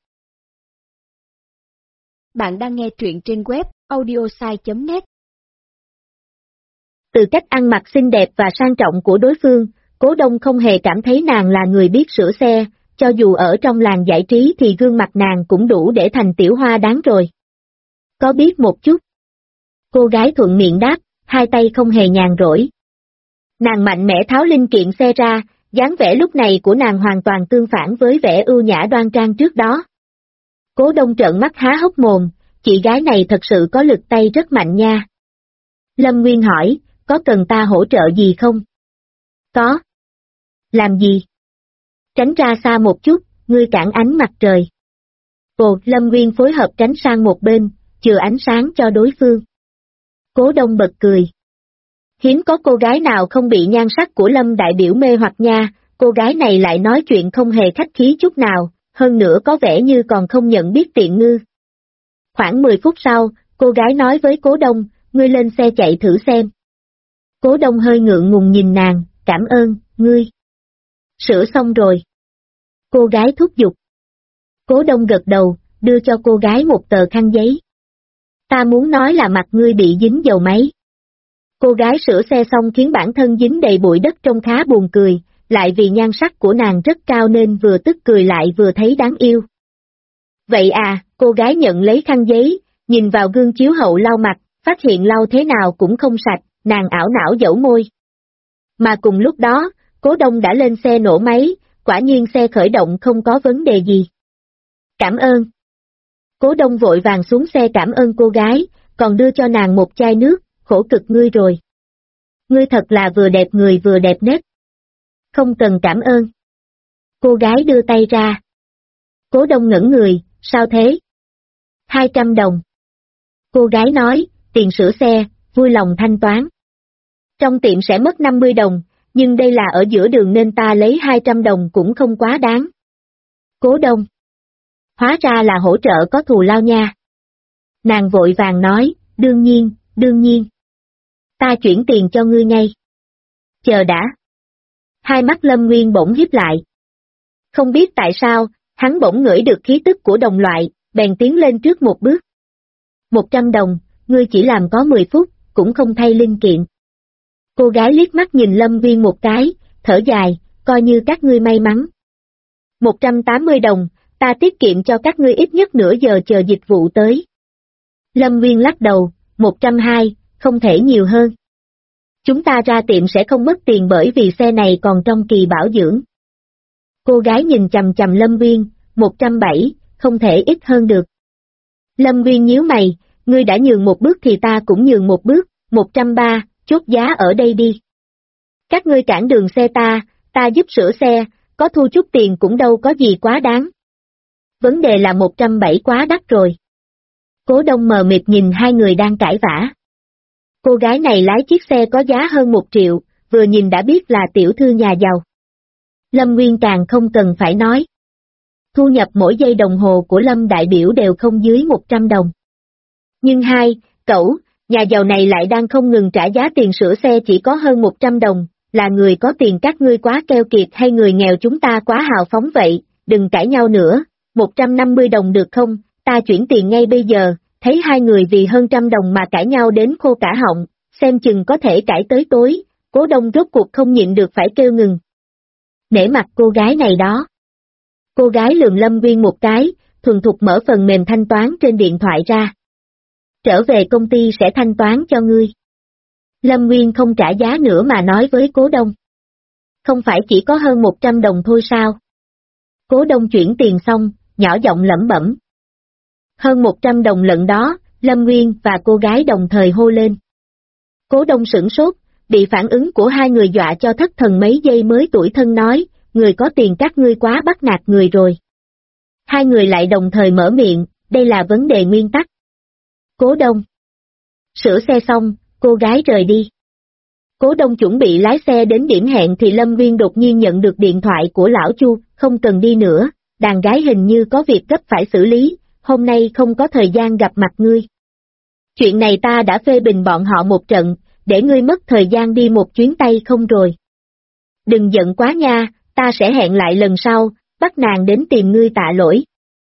Bạn đang nghe truyện trên web audiosai.net. Từ cách ăn mặc xinh đẹp và sang trọng của đối phương, Cố Đông không hề cảm thấy nàng là người biết sửa xe, cho dù ở trong làng giải trí thì gương mặt nàng cũng đủ để thành tiểu hoa đáng rồi. Có biết một chút. Cô gái thuận miệng đáp, hai tay không hề nhàn rỗi. Nàng mạnh mẽ tháo linh kiện xe ra, dáng vẻ lúc này của nàng hoàn toàn tương phản với vẻ ưu nhã đoan trang trước đó. Cố Đông trợn mắt há hốc mồm, chị gái này thật sự có lực tay rất mạnh nha. Lâm Nguyên hỏi, có cần ta hỗ trợ gì không? Có. Làm gì? Tránh ra xa một chút, ngươi cản ánh mặt trời. Ồ, Lâm Nguyên phối hợp tránh sang một bên, chừa ánh sáng cho đối phương. Cố Đông bật cười. Hiếm có cô gái nào không bị nhan sắc của Lâm đại biểu mê hoặc nha, cô gái này lại nói chuyện không hề khách khí chút nào, hơn nữa có vẻ như còn không nhận biết tiện ngư. Khoảng 10 phút sau, cô gái nói với Cố Đông, ngươi lên xe chạy thử xem. Cố Đông hơi ngượng ngùng nhìn nàng, cảm ơn, ngươi. Sửa xong rồi. Cô gái thúc giục. Cố Đông gật đầu, đưa cho cô gái một tờ khăn giấy. Ta muốn nói là mặt ngươi bị dính dầu máy. Cô gái sửa xe xong khiến bản thân dính đầy bụi đất trông khá buồn cười, lại vì nhan sắc của nàng rất cao nên vừa tức cười lại vừa thấy đáng yêu. Vậy à, cô gái nhận lấy khăn giấy, nhìn vào gương chiếu hậu lau mặt, phát hiện lau thế nào cũng không sạch, nàng ảo não dẫu môi. Mà cùng lúc đó, Cố Đông đã lên xe nổ máy, quả nhiên xe khởi động không có vấn đề gì. Cảm ơn. Cố Đông vội vàng xuống xe cảm ơn cô gái, còn đưa cho nàng một chai nước, khổ cực ngươi rồi. Ngươi thật là vừa đẹp người vừa đẹp nết. Không cần cảm ơn. Cô gái đưa tay ra. Cố Đông ngẩn người, sao thế? 200 đồng. Cô gái nói, tiền sửa xe, vui lòng thanh toán. Trong tiệm sẽ mất 50 đồng, nhưng đây là ở giữa đường nên ta lấy 200 đồng cũng không quá đáng. Cố Đông. Hóa ra là hỗ trợ có thù lao nha. Nàng vội vàng nói, đương nhiên. Ta chuyển tiền cho ngươi ngay. Chờ đã. Hai mắt Lâm Nguyên bỗng híp lại. Không biết tại sao, hắn bỗng ngửi được khí tức của đồng loại, bèn tiến lên trước một bước. 100 đồng, ngươi chỉ làm có 10 phút, cũng không thay linh kiện. Cô gái liếc mắt nhìn Lâm Nguyên một cái, thở dài, coi như các ngươi may mắn. 180 đồng, ta tiết kiệm cho các ngươi ít nhất nửa giờ chờ dịch vụ tới. Lâm Nguyên lắc đầu, 120, không thể nhiều hơn. Chúng ta ra tiệm sẽ không mất tiền bởi vì xe này còn trong kỳ bảo dưỡng. Cô gái nhìn chằm chằm Lâm Nguyên, 170, không thể ít hơn được. Lâm Nguyên nhíu mày, ngươi đã nhường một bước thì ta cũng nhường một bước, 130, chốt giá ở đây đi. Các ngươi cản đường xe ta giúp sửa xe, có thu chút tiền cũng đâu có gì quá đáng. Vấn đề là 170 quá đắt rồi. Cố Đông mờ mịt nhìn hai người đang cãi vã. Cô gái này lái chiếc xe có giá hơn 1 triệu, vừa nhìn đã biết là tiểu thư nhà giàu. Lâm Nguyên càng không cần phải nói. Thu nhập mỗi giây đồng hồ của Lâm đại biểu đều không dưới 100 đồng. Nhưng cậu, nhà giàu này lại đang không ngừng trả giá tiền sửa xe chỉ có hơn 100 đồng, là người có tiền các ngươi quá keo kiệt hay người nghèo chúng ta quá hào phóng vậy, đừng cãi nhau nữa, 150 đồng được không, ta chuyển tiền ngay bây giờ, thấy hai người vì hơn 100 đồng mà cãi nhau đến khô cả họng, xem chừng có thể cãi tới tối, Cố Đông rốt cuộc không nhịn được phải kêu ngừng. Nể mặt cô gái này đó. Cô gái lườm Lâm Nguyên một cái, thuần thục mở phần mềm thanh toán trên điện thoại ra. Trở về công ty sẽ thanh toán cho ngươi. Lâm Nguyên không trả giá nữa mà nói với Cố Đông. Không phải chỉ có hơn 100 đồng thôi sao? Cố Đông chuyển tiền xong, nhỏ giọng lẩm bẩm. Hơn 100 đồng lận đó, Lâm Nguyên và cô gái đồng thời hô lên. Cố Đông sửng sốt, bị phản ứng của hai người dọa cho thất thần mấy giây mới tủi thân nói, người có tiền các ngươi quá bắt nạt người rồi. Hai người lại đồng thời mở miệng, đây là vấn đề nguyên tắc. Cố Đông. Sửa xe xong, cô gái rời đi. Cố Đông chuẩn bị lái xe đến điểm hẹn thì Lâm Nguyên đột nhiên nhận được điện thoại của lão Chu, không cần đi nữa, đàn gái hình như có việc gấp phải xử lý, hôm nay không có thời gian gặp mặt ngươi. Chuyện này ta đã phê bình bọn họ một trận, để ngươi mất thời gian đi một chuyến tay không rồi. Đừng giận quá nha, ta sẽ hẹn lại lần sau, bắt nàng đến tìm ngươi tạ lỗi.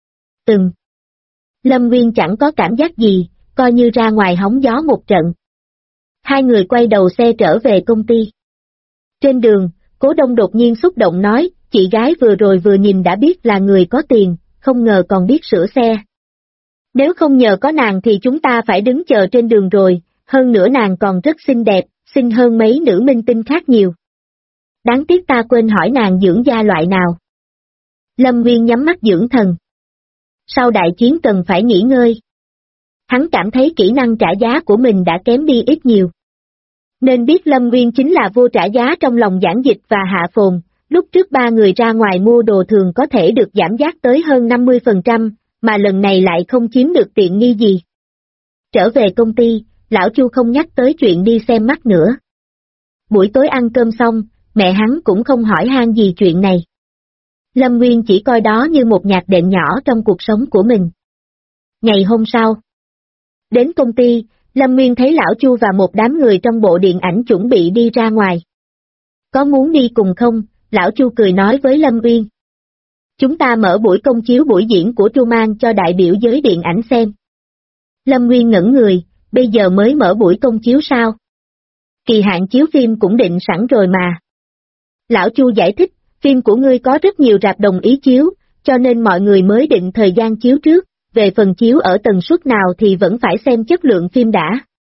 Lâm Nguyên chẳng có cảm giác gì, coi như ra ngoài hóng gió một trận. Hai người quay đầu xe trở về công ty. Trên đường, Cố Đông đột nhiên xúc động nói, chị gái vừa rồi vừa nhìn đã biết là người có tiền, không ngờ còn biết sửa xe. Nếu không nhờ có nàng thì chúng ta phải đứng chờ trên đường rồi, hơn nữa nàng còn rất xinh đẹp, xinh hơn mấy nữ minh tinh khác nhiều. Đáng tiếc ta quên hỏi nàng dưỡng da loại nào. Lâm Nguyên nhắm mắt dưỡng thần. Sau đại chiến cần phải nghỉ ngơi. Hắn cảm thấy kỹ năng trả giá của mình đã kém đi ít nhiều. Nên biết Lâm Nguyên chính là vua trả giá trong lòng Giản Dịch và Hạ Phồn, lúc trước ba người ra ngoài mua đồ thường có thể được giảm giá tới hơn 50%, mà lần này lại không chiếm được tiện nghi gì. Trở về công ty, lão Chu không nhắc tới chuyện đi xem mắt nữa. Buổi tối ăn cơm xong, mẹ hắn cũng không hỏi han gì chuyện này. Lâm Nguyên chỉ coi đó như một nhạc đệm nhỏ trong cuộc sống của mình. Ngày hôm sau, đến công ty, Lâm Nguyên thấy lão Chu và một đám người trong bộ điện ảnh chuẩn bị đi ra ngoài. Có muốn đi cùng không? Lão Chu cười nói với Lâm Nguyên. Chúng ta mở buổi công chiếu buổi diễn của Truman cho đại biểu giới điện ảnh xem. Lâm Nguyên ngẩn người, bây giờ mới mở buổi công chiếu sao? Kỳ hạn chiếu phim cũng định sẵn rồi mà. Lão Chu giải thích, phim của ngươi có rất nhiều rạp đồng ý chiếu, cho nên mọi người mới định thời gian chiếu trước, về phần chiếu ở tần suất nào thì vẫn phải xem chất lượng phim đã.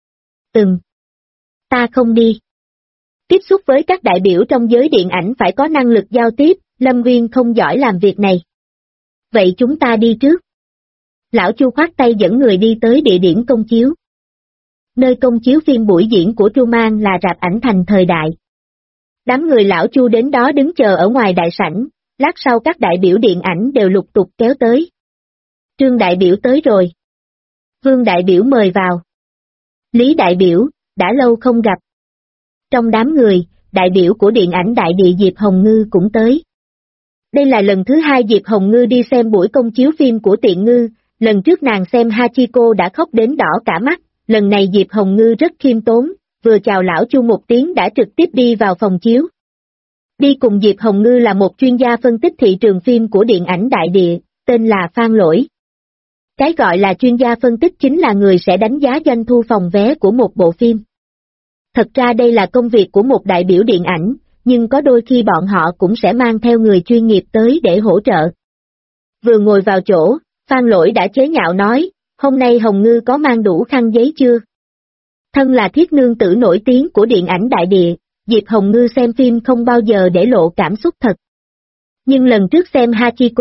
Ta không đi. Tiếp xúc với các đại biểu trong giới điện ảnh phải có năng lực giao tiếp, Lâm Nguyên không giỏi làm việc này. Vậy chúng ta đi trước. Lão Chu khoát tay dẫn người đi tới địa điểm công chiếu. Nơi công chiếu phim buổi diễn của Truman là rạp ảnh Thành Thời Đại. Đám người lão Chu đến đó đứng chờ ở ngoài đại sảnh, lát sau các đại biểu điện ảnh đều lục tục kéo tới. Trương đại biểu tới rồi. Vương đại biểu mời vào. Lý đại biểu, đã lâu không gặp. Trong đám người, đại biểu của điện ảnh Đại Địa Diệp Hồng Ngư cũng tới. Đây là lần thứ hai Diệp Hồng Ngư đi xem buổi công chiếu phim của Tiện Ngư, lần trước nàng xem Hachiko đã khóc đến đỏ cả mắt, lần này Diệp Hồng Ngư rất khiêm tốn, vừa chào lão Chu một tiếng đã trực tiếp đi vào phòng chiếu. Đi cùng Diệp Hồng Ngư là một chuyên gia phân tích thị trường phim của điện ảnh Đại Địa, tên là Phan Lỗi. Cái gọi là chuyên gia phân tích chính là người sẽ đánh giá doanh thu phòng vé của một bộ phim. Thật ra đây là công việc của một đại biểu điện ảnh, nhưng có đôi khi bọn họ cũng sẽ mang theo người chuyên nghiệp tới để hỗ trợ. Vừa ngồi vào chỗ, Phan Lỗi đã chế nhạo nói, hôm nay Hồng Ngư có mang đủ khăn giấy chưa? Thân là thiết nương tử nổi tiếng của điện ảnh Đại Địa, Diệp Hồng Ngư xem phim không bao giờ để lộ cảm xúc thật. Nhưng lần trước xem Hachiko